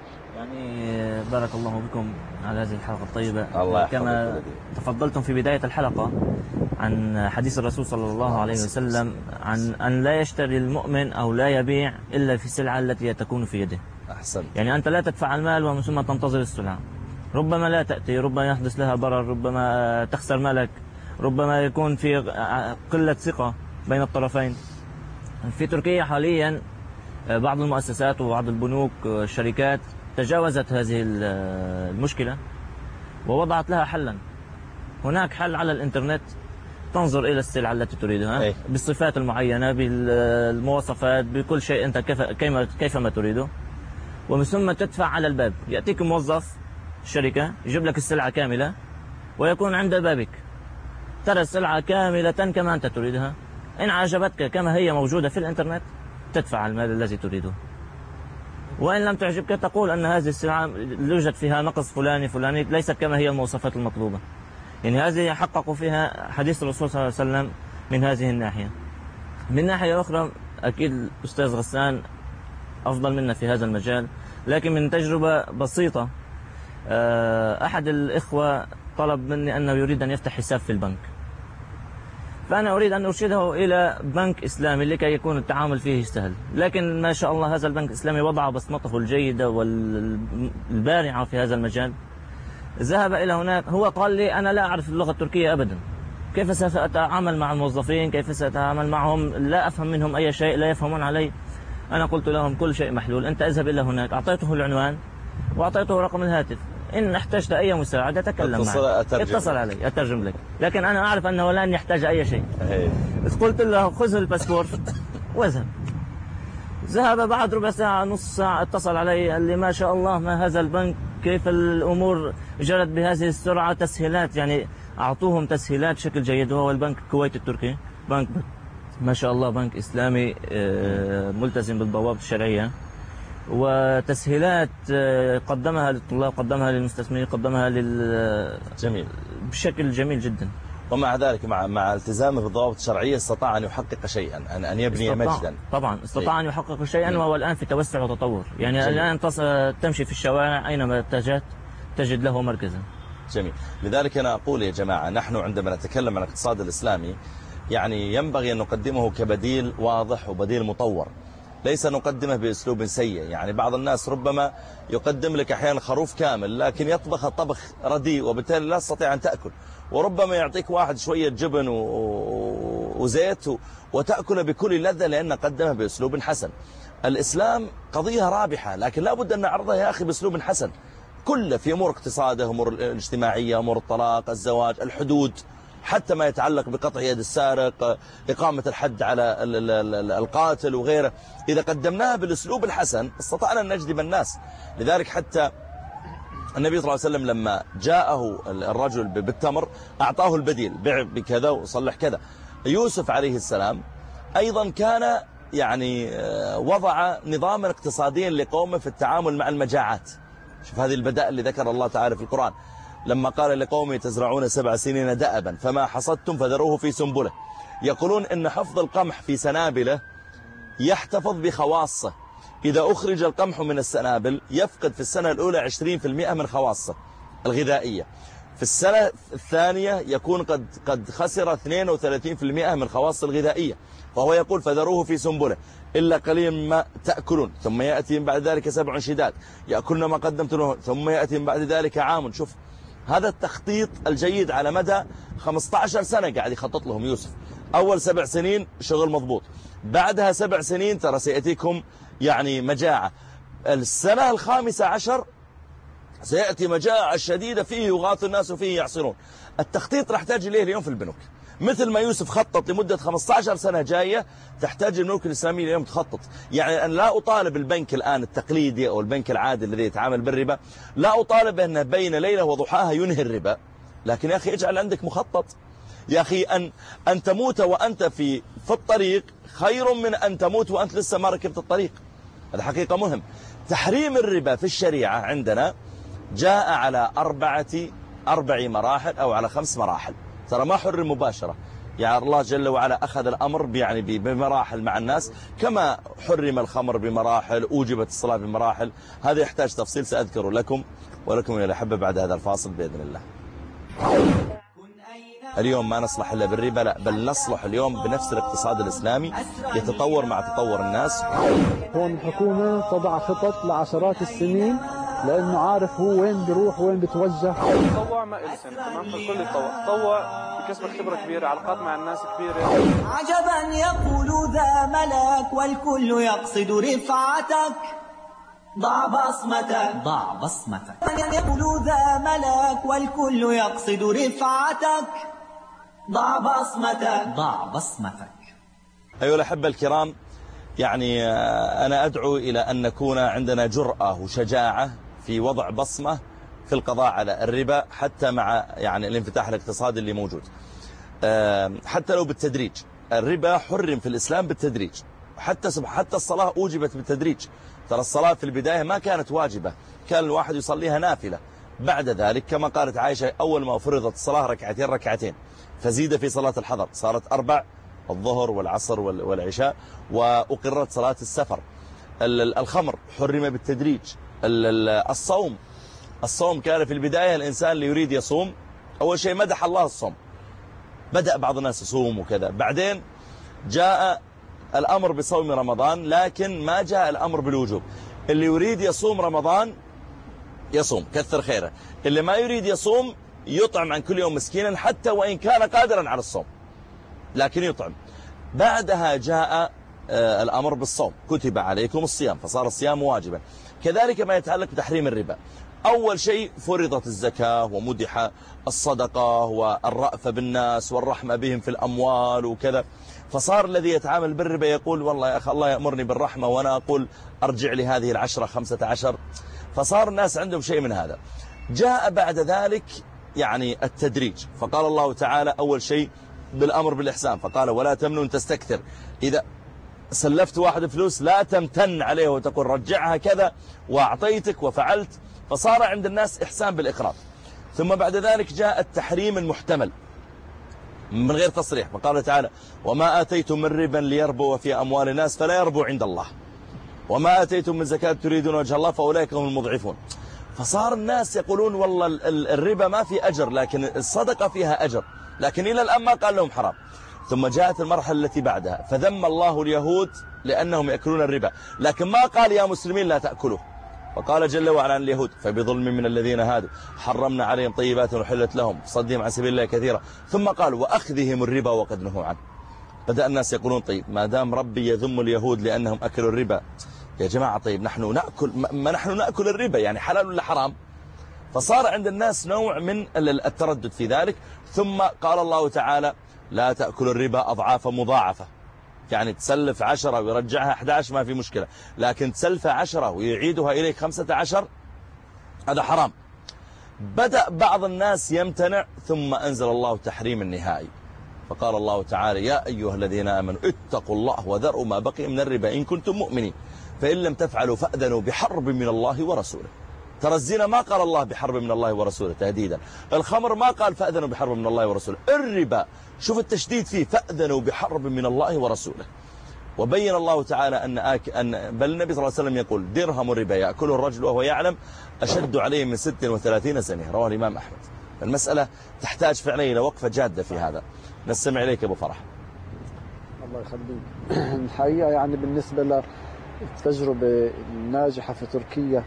يعني بارك الله بكم على هذه الحلقة الطيبة. الله كما تفضلتم في بداية الحلقة عن حديث الرسول صلى الله عليه وسلم عن أن لا يشتري المؤمن أو لا يبيع إلا في السلعة التي تكون في يده. أحسن. يعني أنت لا تدفع المال ومن ثم تنتظر السلعة، ربما لا تأتي، ربما يحدث لها ضرر، ربما تخسر مالك، ربما يكون في قلة ثقة بين الطرفين. في تركيا حاليا بعض المؤسسات وبعض البنوك والشركات تجاوزت هذه المشكلة ووضعت لها حلا. هناك حل على الانترنت، تنظر إلى السلعة التي تريدها أي. بالصفات المعينة، بالمواصفات، بكل شيء أنت كيف كيفما تريده، ومن ثم تدفع على الباب. يأتيك موظف الشركة يجيب لك السلعة كاملة ويكون عند بابك، ترى السلعة كاملة كما أنت تريدها، إن عجبتك كما هي موجودة في الانترنت تدفع المال الذي تريده، وإن لم تعجبك تقول أن هذه السلعة يوجد فيها نقص فلاني فلاني ليست كما هي المواصفات المطلوبة. يعني هذه يحقق فيها حديث الرسول صلى الله عليه وسلم من هذه الناحية. من ناحية أخرى أكيد أستاذ غسان أفضل منا في هذا المجال، لكن من تجربة بسيطة، أحد الإخوة طلب مني أنه يريد أن يفتح حساب في البنك، فأنا أريد أن أرشده إلى بنك إسلامي لكي يكون التعامل فيه سهل، لكن ما شاء الله هذا البنك الإسلامي وضع بصمته الجيدة والبارعة في هذا المجال. ذهب إلى هناك، هو قال لي أنا لا أعرف اللغة التركية أبدا، كيف سأتعامل مع الموظفين، كيف سأتعامل معهم، لا أفهم منهم أي شيء، لا يفهمون علي. أنا قلت لهم كل شيء محلول، أنت اذهب إلى هناك. أعطيته العنوان وأعطيته رقم الهاتف، إن احتجت أي مساعدة تكلم معي، اتصل علي أترجم لك، لكن أنا أعرف أنه لن يحتاج أي شيء. قلت له خذ الباسبور واذهب. ذهب بعد ربع ساعة نص ساعة اتصل علي، قال لي ما شاء الله ما هذا البنك، كيف الأمور جرت بهذه السرعة، تسهيلات، يعني أعطوهم تسهيلات بشكل جيد. وهو البنك الكويتي التركي، بنك ما شاء الله بنك إسلامي ملتزم بالضوابط الشرعية، وتسهيلات قدمها للطلاب، قدمها للمستثمرين، قدمها لل جميل بشكل جميل جدا. ومع ذلك مع مع التزامه بالضوابط الشرعية استطاع أن يحقق شيئا، أن أن يبني مجدا. طبعا استطاع أن يحقق شيئا، وهو الآن في توسع وتطور. يعني جميل. الآن تمشي في الشوارع أينما اتجهت تجد له مركزا. جميل. لذلك أنا أقول يا جماعة، نحن عندما نتكلم عن الاقتصاد الإسلامي يعني ينبغي أن نقدمه كبديل واضح وبديل مطور، ليس نقدمه بأسلوب سيء. يعني بعض الناس ربما يقدم لك أحيانا خروف كامل لكن يطبخ طبخ رديء وبالتالي لا تستطيع أن تأكل، وربما يعطيك واحد شوية جبن وزيت وتأكل بكل لذة لأنه قدمه بأسلوب حسن. الإسلام قضية رابحة، لكن لا بد أن نعرضها يا أخي بأسلوب حسن، كله في أمور اقتصاده، أمور الاجتماعية، أمور الطلاق، الزواج، الحدود، حتى ما يتعلق بقطع يد السارق، إقامة الحد على القاتل وغيره. إذا قدمناها بالأسلوب الحسن استطعنا أن نجذب الناس. لذلك حتى النبي صلى الله عليه وسلم لما جاءه الرجل بالتمر أعطاه البديل، بيع بكذا وصلح كذا. يوسف عليه السلام أيضا كان يعني وضع نظاما اقتصاديا لقومه في التعامل مع المجاعات. شوف هذه البداء اللي ذكر الله تعالى في القرآن، لما قال لقومه تزرعون سبع سنين دأبا فما حصدتم فذروه في سنبله. يقولون إن حفظ القمح في سنابله يحتفظ بخواصه، إذا أخرج القمح من السنابل يفقد في السنة الأولى عشرين بالمئة من خواصه الغذائية، في السنة الثانية يكون قد قد خسر اثنين وثلاثين بالمئة من خواصه الغذائية. فهو يقول فذروه في سنبله إلا قليلا ما تأكلون ثم يأتي من بعد ذلك سبع شداد يأكلن ما قدمت له ثم يأتي من بعد ذلك عام. شوف هذا التخطيط الجيد على مدى خمسة عشر سنة قاعد يخطط لهم يوسف. أول سبع سنين شغل مضبوط، بعدها سبع سنين ترى سيأتيكم يعني مجاعة. السنة الخامسة عشر سيأتي مجاعة شديدة فيه يغاث الناس وفيه يعصرون. التخطيط نحتاج إليه اليوم في البنوك، مثل ما يوسف خطط لمدة خمسة عشر سنة جاية، تحتاج البنوك الإسلامية اليوم تخطط. يعني أن لا أطالب البنك الآن التقليدي أو البنك العادي الذي يتعامل بالربا، لا أطالب أنه بين ليلة وضحاها ينهي الربا، لكن يا أخي اجعل عندك مخطط. يا أخي أن, أن تموت وأنت في, في الطريق خير من أن تموت وأنت لسه ما ركبت الطريق. هذا حقيقة مهم. تحريم الربا في الشريعة عندنا جاء على أربعة أربع مراحل أو على خمس مراحل، ترى ما حرم مباشرة. يعني الله جل وعلا أخذ الأمر يعني بمراحل مع الناس، كما حرم الخمر بمراحل، أوجبت الصلاة بمراحل. هذا يحتاج تفصيل سأذكره لكم ولكم يا الأحبة بعد هذا الفاصل بإذن الله. اليوم ما نصلح إلا بالربا، لا بل نصلح اليوم بنفس الاقتصاد الإسلامي يتطور مع تطور الناس. هون الحكومة تضع خطط لعشرات السنين لأنه عارف هو وين بيروح وين بيتوجه. تطوع ما إلسن تمام، فالكل يتطوع، تطوع بكسبك خبرة كبيرة، علاقات مع الناس كبيرة. عجبا يقول ذا ملك والكل يقصد رفعتك، ضع بصمتك ضع بصمتك. يقول ذا ملك والكل يقصد رفعتك، ضع بصمتك ضع بصمتك. أيها الأحبة الكرام، يعني أنا أدعو إلى أن نكون عندنا جرأة وشجاعة في وضع بصمة في القضاء على الربا، حتى مع يعني الانفتاح الاقتصادي اللي موجود، حتى لو بالتدريج. الربا حرم في الإسلام بالتدريج، حتى حتى الصلاة أوجبت بالتدريج. ترى الصلاة في البداية ما كانت واجبة، كان الواحد يصليها نافلة. بعد ذلك كما قالت عائشة أول ما فرضت الصلاة ركعتين ركعتين، فزيد في صلاة الحضر صارت أربع، الظهر والعصر والعشاء، وأقرت صلاة السفر. الخمر حرم بالتدريج. الصوم الصوم كان في البداية الإنسان اللي يريد يصوم أول شيء مدح الله الصوم، بدأ بعض الناس يصوم وكذا. بعدين جاء الأمر بصوم رمضان، لكن ما جاء الأمر بالوجوب. اللي يريد يصوم رمضان يصوم كثر خيره، اللي ما يريد يصوم يطعم عن كل يوم مسكينا حتى وإن كان قادرا على الصوم، لكن يطعم. بعدها جاء الأمر بالصوم، كتب عليكم الصيام، فصار الصيام واجبا. كذلك ما يتعلق بتحريم الربا، أول شيء فرضت الزكاة ومدح الصدقة والرأفة بالناس والرحمة بهم في الأموال وكذا، فصار الذي يتعامل بالربا يقول والله يا أخي الله يأمرني بالرحمة وأنا أقول أرجع لي هذه العشرة خمسة عشر، فصار الناس عندهم شيء من هذا. جاء بعد ذلك يعني التدريج، فقال الله تعالى أول شيء بالأمر بالإحسان، فقال ولا تمنن تستكثر، إذا سلفت واحد فلوس لا تمتن عليه وتقول رجعها كذا وأعطيتك وفعلت، فصار عند الناس إحسان بالإقراض. ثم بعد ذلك جاء التحريم المحتمل من غير تصريح، فقال تعالى وما آتيتم من ربا ليربو في أموال الناس فلا يربو عند الله، وما آتيتم من زكاة تريدون وجه الله فأولئك هم المضعفون. فصار الناس يقولون والله الربا ما في أجر، لكن الصدقة فيها أجر، لكن إلى الآن ما قال لهم حرام. ثم جاءت المرحلة التي بعدها فذم الله اليهود لأنهم يأكلون الربا، لكن ما قال يا مسلمين لا تأكلوه، وقال جل وعلا عن اليهود فبظلم من الذين هادوا حرمنا عليهم طيبات وحلت لهم صدهم عن سبيل الله كثيرا، ثم قال وأخذهم الربا وقد نهوا عنه. بدأ الناس يقولون طيب ما دام ربي يذم اليهود لأنهم أكلوا الربا، يا جماعة طيب نحن نأكل ما نحن نأكل الربا، يعني حلال ولا حرام؟ فصار عند الناس نوع من التردد في ذلك. ثم قال الله تعالى لا تأكل الربا أضعافا مضاعفة، يعني تسلف عشرة ويرجعها أحد عشر ما في مشكلة، لكن تسلف عشرة ويعيدها إليك خمسة عشر هذا حرام. بدأ بعض الناس يمتنع، ثم أنزل الله تحريم النهائي، فقال الله تعالى يا أيها الذين آمنوا اتقوا الله وذروا ما بقي من الربا إن كنتم مؤمنين فإن لم تفعلوا فأذنوا بحرب من الله ورسوله. ترى الزنا ما قال الله بحرب من الله ورسوله تهديدا، الخمر ما قال فأذنوا بحرب من الله ورسوله، الربا شوف التشديد فيه فأذنوا بحرب من الله ورسوله. وبين الله تعالى أن, آك أن بل النبي صلى الله عليه وسلم يقول درهم الربا يأكله الرجل وهو يعلم أشد عليه من ست وثلاثين سنة، رواه الإمام أحمد. المسألة تحتاج فعلا إلى وقفة جادة في هذا. نستمع إليك أبو فرح. الله يخليك. الحقيقة يعني بالنسبة للتجربة الناجحة في تركيا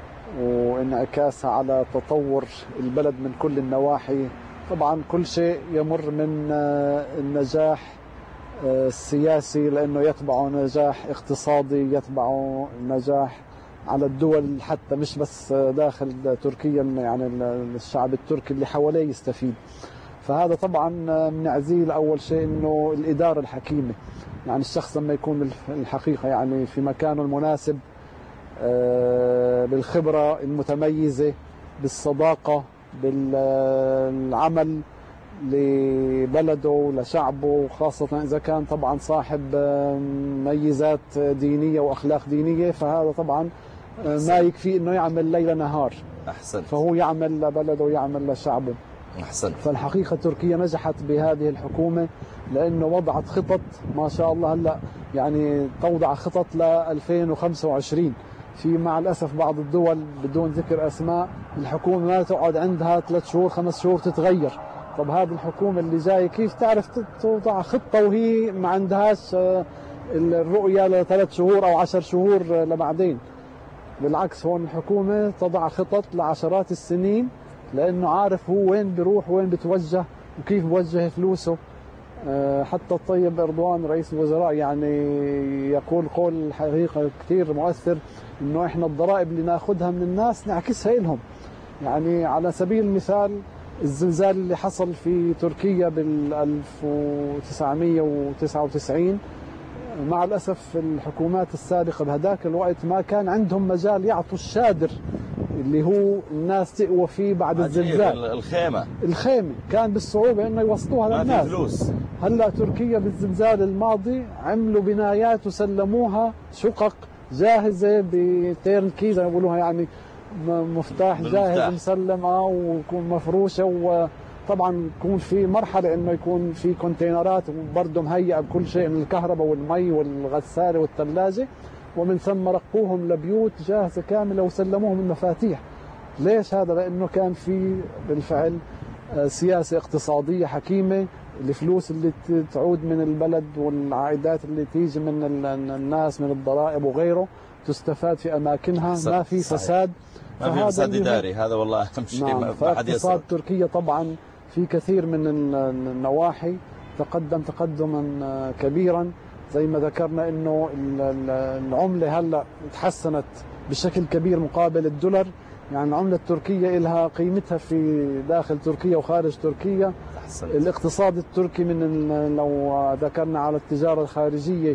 وانعكاسها على تطور البلد من كل النواحي، طبعا كل شيء يمر من النجاح السياسي لأنه يتبعه نجاح اقتصادي، يتبعه نجاح على الدول حتى مش بس داخل تركيا، يعني الشعب التركي اللي حواليه يستفيد. فهذا طبعا بنعزيه أول شيء إنه الإدارة الحكيمة، يعني الشخص لما يكون الحقيقة يعني في مكانه المناسب، بالخبرة المتميزة، بالصداقة، بالعمل لبلده لشعبه، خاصة إذا كان طبعا صاحب ميزات دينية وأخلاق دينية، فهذا طبعا ما يكفي إنه يعمل ليل نهار. أحسنت. فهو يعمل لبلده ويعمل لشعبه. أحسنت. فالحقيقة تركيا نجحت بهذه الحكومة لأنه وضعت خطط ما شاء الله. هلا يعني توضع خطط ل ألفين وخمسة وعشرين. في مع الأسف بعض الدول بدون ذكر أسماء الحكومة ما تقعد عندها ثلاث شهور خمس شهور تتغير. طب هذه الحكومة اللي جاي كيف تعرف توضع خطة وهي ما عندهاش الرؤية لثلاث شهور أو عشر شهور لبعدين؟ بالعكس، هون الحكومة تضع خطط لعشرات السنين، لأنه عارف هو وين بيروح وين بتوجه وكيف بوجه فلوسه. حتى الطيب إردوغان رئيس الوزراء يعني يقول قول الحقيقة كثير مؤثر، إنه إحنا الضرائب اللي ناخذها من الناس نعكسها لهم. يعني على سبيل المثال الزلزال اللي حصل في تركيا بال ألف وتسعمئة وتسعة وتسعين، مع الأسف الحكومات السابقة بهداك الوقت ما كان عندهم مجال يعطوا الشادر اللي هو الناس تقوى فيه بعد الزلزال. الخيمة الخيمة كان بالصعوبة إنه يوصلوها للناس. ما في فلوس. هلا تركيا بالزلزال الماضي عملوا بنايات وسلموها شقق جاهزة بتيرنكي زي ما بيقولوها، يعني مفتاح جاهز مسلم اه ويكون مفروشة، وطبعا يكون في مرحلة إنه يكون في كونتينرات وبرضه مهيئة بكل شيء من الكهرباء والمي والغسالة والثلاجة، ومن ثم رقوهم لبيوت جاهزة كاملة وسلموهم المفاتيح. ليش هذا؟ لأنه كان في بالفعل سياسة اقتصادية حكيمة. الفلوس اللي تعود من البلد والعائدات اللي تيجي من الناس من الضرائب وغيره تستفاد في أماكنها، ما في فساد، ما في فساد إداري. هذا والله أهم شيء. نعم. ما حد يسأل. اقتصاد تركيا طبعا في كثير من النواحي تقدم تقدما كبيرا، زي ما ذكرنا انه العمله هلا تحسنت بشكل كبير مقابل الدولار. يعني العمله التركيه لها قيمتها في داخل تركيا وخارج تركيا. أحسنت. الاقتصاد التركي من لو ذكرنا على التجاره الخارجيه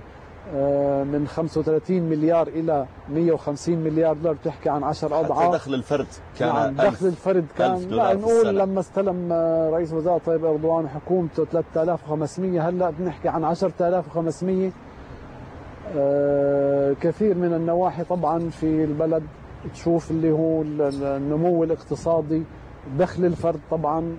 من خمسة وثلاثين مليار الى مئة وخمسين مليار دولار، بتحكي عن عشر اضعاف. دخل الفرد كان نعم دخل الفرد كان لا نقول لما استلم رئيس وزراء طيب إردوغان وحكومته ثلاثة آلاف وخمسمئة، هلا بنحكي عن عشرة آلاف وخمسمئة. آه كثير من النواحي طبعا في البلد تشوف اللي هو النمو الاقتصادي، دخل الفرد طبعا،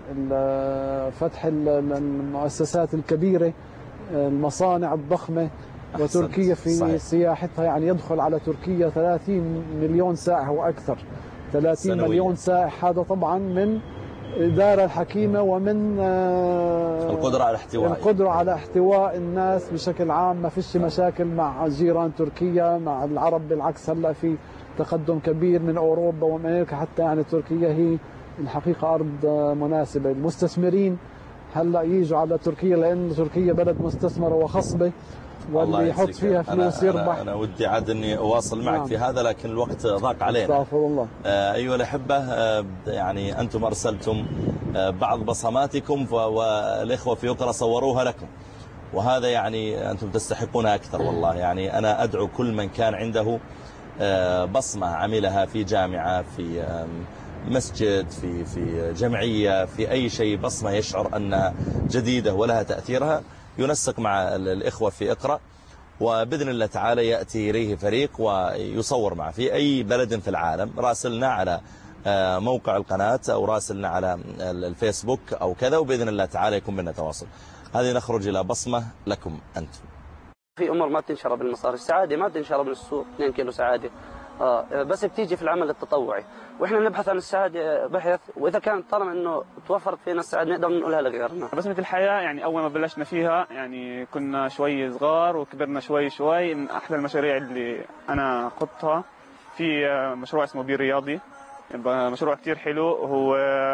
فتح المؤسسات الكبيرة، المصانع الضخمة. وتركيا في صحيح. سياحتها يعني يدخل على تركيا ثلاثين مليون سائح وأكثر. ثلاثين سنوية. مليون سائح، هذا طبعا من إدارة الحكيمة ومن القدرة على احتواء القدرة على احتواء الناس بشكل عام. ما فيش مشاكل مع جيران تركيا، مع العرب بالعكس. هلا في تقدم كبير من أوروبا وأمريكا حتى. يعني تركيا هي الحقيقة أرض مناسبة. المستثمرين هلا ييجوا على تركيا لأن تركيا بلد مستثمرة وخصبة، واللي يحط فيها فلوس أنا يربح. أنا, أنا ودي عاد أني أواصل معك نعم. في هذا، لكن الوقت ضاق علينا. استغفر الله. آه أيها الأحبة، آه يعني أنتم أرسلتم آه بعض بصماتكم والإخوة في أقرأ صوروها لكم، وهذا يعني أنتم تستحقون أكثر والله. يعني أنا أدعو كل من كان عنده آه بصمة عملها في جامعة، في آه مسجد، في في جمعية، في أي شيء، بصمة يشعر أنها جديدة ولها تأثيرها، ينسق مع الإخوة في اقرأ، وبإذن الله تعالى يأتي إليه فريق ويصور معه في أي بلد في العالم. راسلنا على موقع القناة أو راسلنا على الفيسبوك أو كذا، وبإذن الله تعالى يكون بيننا تواصل. هذه نخرج إلى بصمة لكم أنتم. في أمور ما بتنشر بالمصاري، السعادة ما بتنشر من السوق. اثنين كيلو سعادة آه بس بتيجي في العمل التطوعي، واحنا بنبحث عن السعاده بحث، واذا كانت طالما انه توفرت فينا السعاده نقدر نقولها لغيرنا. بسمة الحياه يعني اول ما بلشنا فيها يعني كنا شوي صغار وكبرنا شوي شوي. من احلى المشاريع اللي انا خضتها في مشروع اسمه بير رياضي، مشروع كتير حلو. هو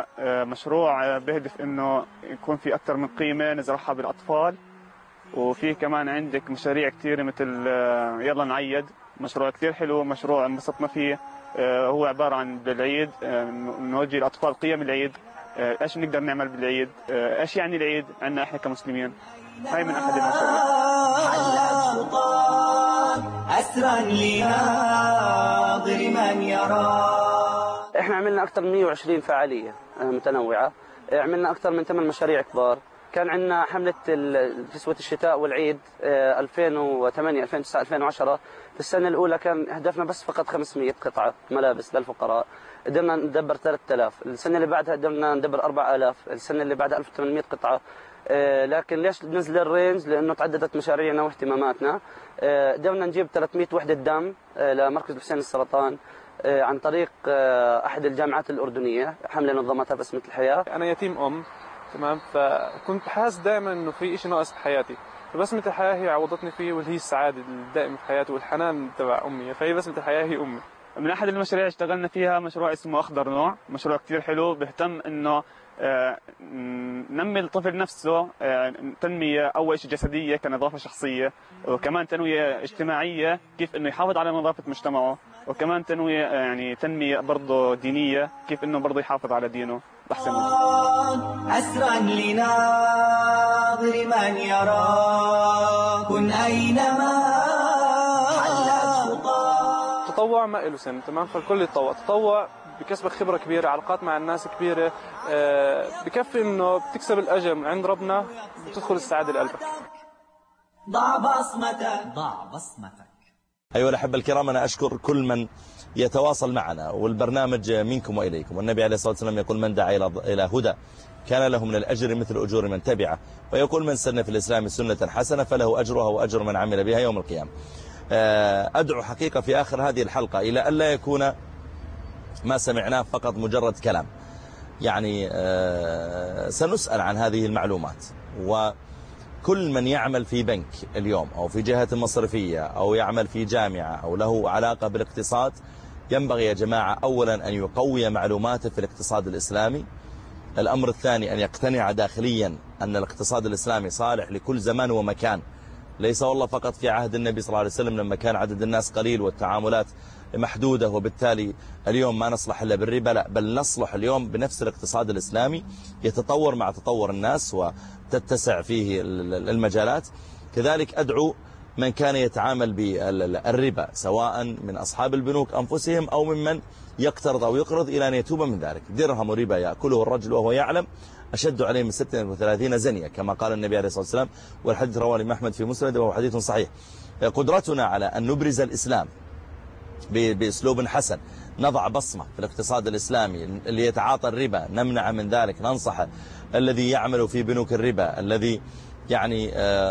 مشروع بيهدف انه يكون في اكثر من قيمه نزرعها بالاطفال، وفي كمان عندك مشاريع كتير مثل يلا نعيد، مشروع كثير حلو، مشروع انبسطنا فيه. هو عبارة عن بالعيد نوجه الأطفال قيم العيد، ايش بنقدر نعمل بالعيد، ايش يعني العيد عندنا احنا كمسلمين. هاي من احد المشاريع. أسرا لناظر من يرى. احنا عملنا اكثر من مئة وعشرين فعالية متنوعة، عملنا اكثر من ثمان مشاريع كبار. كان عندنا حملة كسوة الشتاء والعيد ألفين وثمانية ألفين وتسعة ألفين وعشرة. في السنة الأولى كان هدفنا بس فقط خمسمئة قطعة ملابس للفقراء، قدرنا ندبر ثلاثة آلاف. السنة اللي بعدها قدرنا ندبر أربعة آلاف، السنة اللي بعدها ألف وثمانمئة قطعة. لكن ليش نزل الرينج؟ لأنه تعددت مشاريعنا واهتماماتنا. قدرنا نجيب ثلاثمئة وحدة دم لمركز الحسين للسرطان عن طريق أحد الجامعات الأردنية، حملة نظمتها باسمة الحياة. أنا يتيم أم، تمام، فكنت حاسس دائما إنه في شيء ناقص بحياتي، فبسمة الحياة هي عوضتني فيه، واللي هي السعادة الدائمة في حياتي والحنان تبع أمي، فهي بسمة الحياة هي أمي. من أحد المشاريع اشتغلنا فيها مشروع اسمه أخضر نوع، مشروع كثير حلو بيهتم إنه نمي الطفل نفسه تنمية أول شيء جسدية كنظافة شخصية، وكمان تنمية اجتماعية كيف إنه يحافظ على نظافة مجتمعه، وكمان تنمية يعني تنمية برضه دينية كيف إنه برضه يحافظ على دينه بأحسن وجه. أسرا لناظر من يرى كن أينما التطوع ما له سن، تمام، فالكل يتطوع. التطوع بكسبك خبرة كبيرة، علاقات مع الناس كبيرة، بكفي انه بتكسب الاجر من عند ربنا، بتدخل السعادة لقلبك. ضع بصمتك ضع بصمتك. أيها الأحبة الكرام، أنا أشكر كل من يتواصل معنا، والبرنامج منكم وإليكم. والنبي عليه الصلاة والسلام يقول من دعا إلى هدى كان له من الأجر مثل أجور من تبعه، ويقول من سن في الإسلام سنة حسنة فله أجرها وأجر من عمل بها يوم القيامة. أدعو حقيقة في آخر هذه الحلقة إلى ألا يكون ما سمعناه فقط مجرد كلام، يعني سنسأل عن هذه المعلومات، وكل من يعمل في بنك اليوم أو في جهة مصرفية أو يعمل في جامعة أو له علاقة بالاقتصاد ينبغي يا جماعة أولا أن يقوي معلوماته في الاقتصاد الإسلامي. الأمر الثاني أن يقتنع داخليا أن الاقتصاد الإسلامي صالح لكل زمان ومكان، ليس والله فقط في عهد النبي صلى الله عليه وسلم لما كان عدد الناس قليل والتعاملات محدودة وبالتالي اليوم ما نصلح إلا بالربا، لا، بل نصلح اليوم بنفس الاقتصاد الإسلامي يتطور مع تطور الناس وتتسع فيه المجالات. كذلك أدعو من كان يتعامل بالربا سواء من أصحاب البنوك أنفسهم أو ممن يقترض أو يقرض إلى أن يتوب من ذلك. درهم ربا يأكله الرجل وهو يعلم أشد عليه من ستة وثلاثين زنية كما قال النبي عليه الصلاة والسلام، والحديث رواه الإمام أحمد في مسند وهو حديث صحيح. قدرتنا على أن نبرز الإسلام بأسلوب حسن، نضع بصمة في الاقتصاد الإسلامي، اللي يتعاطى الربا نمنع من ذلك، ننصحه، الذي يعمل في بنوك الربا، الذي يعني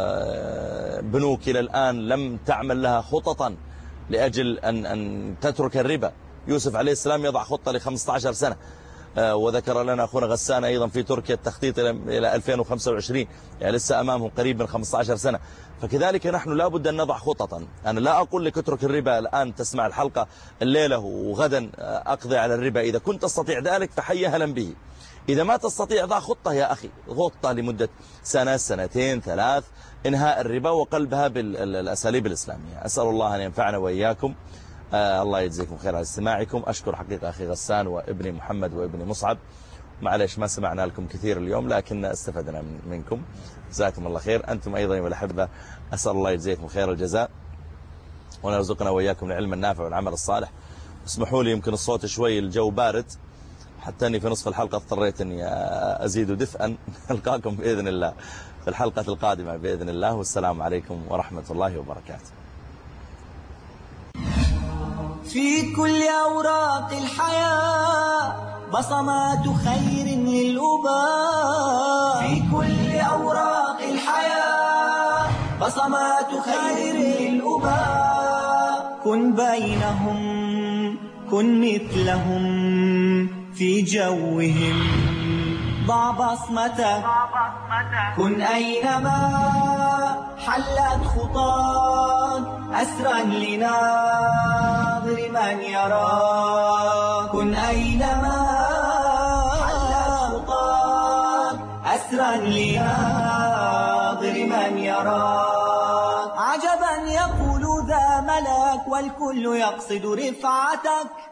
بنوك إلى الآن لم تعمل لها خططا لأجل أن, أن تترك الربا. يوسف عليه السلام يضع خطة لخمسة عشر سنة، وذكر لنا أخونا غسان أيضا في تركيا التخطيط إلى ألفين وخمسة وعشرين، يعني لسه أمامهم قريب من خمسة عشر سنة. فكذلك نحن لابد أن نضع خططا. أنا لا أقول لك اترك الربا الآن تسمع الحلقة الليلة وغدا أقضي على الربا، إذا كنت تستطيع ذلك فحي أهلا به. إذا ما تستطيع ضع خطة يا أخي، خطة لمدة سنة سنتين ثلاث إنهاء الربا وقلبها بالأساليب الإسلامية. أسأل الله أن ينفعنا وإياكم. آه الله يجزيكم خير على استماعكم. أشكر حقيقة أخي غسان وابني محمد وابني مصعب، معلش ما سمعنا لكم كثير اليوم لكن استفدنا من منكم، جزاكم الله خير. أنتم أيضا يا الأحبة أسأل الله يجزيكم خير الجزاء ونرزقنا وإياكم العلم النافع والعمل الصالح. اسمحوا لي يمكن الصوت شوي الجو بارد، حتى أني في نصف الحلقة اضطريت أني أزيد دفئا. نلقاكم بإذن الله في الحلقة القادمة بإذن الله، والسلام عليكم ورحمة الله وبركاته. في كل أوراق الحياة بصمات خير للأباء، في كل أوراق الحياة بصمات خير للأباء. كن بينهم كن مثلهم في جوهم، ضع بصمتك كن أينما حلت خطاك، أسرا لناظر من يراك. كن أينما حلت خطاك، أسرا لناظر من يراك. عجبا يقول ذا ملك والكل يقصد رفعتك.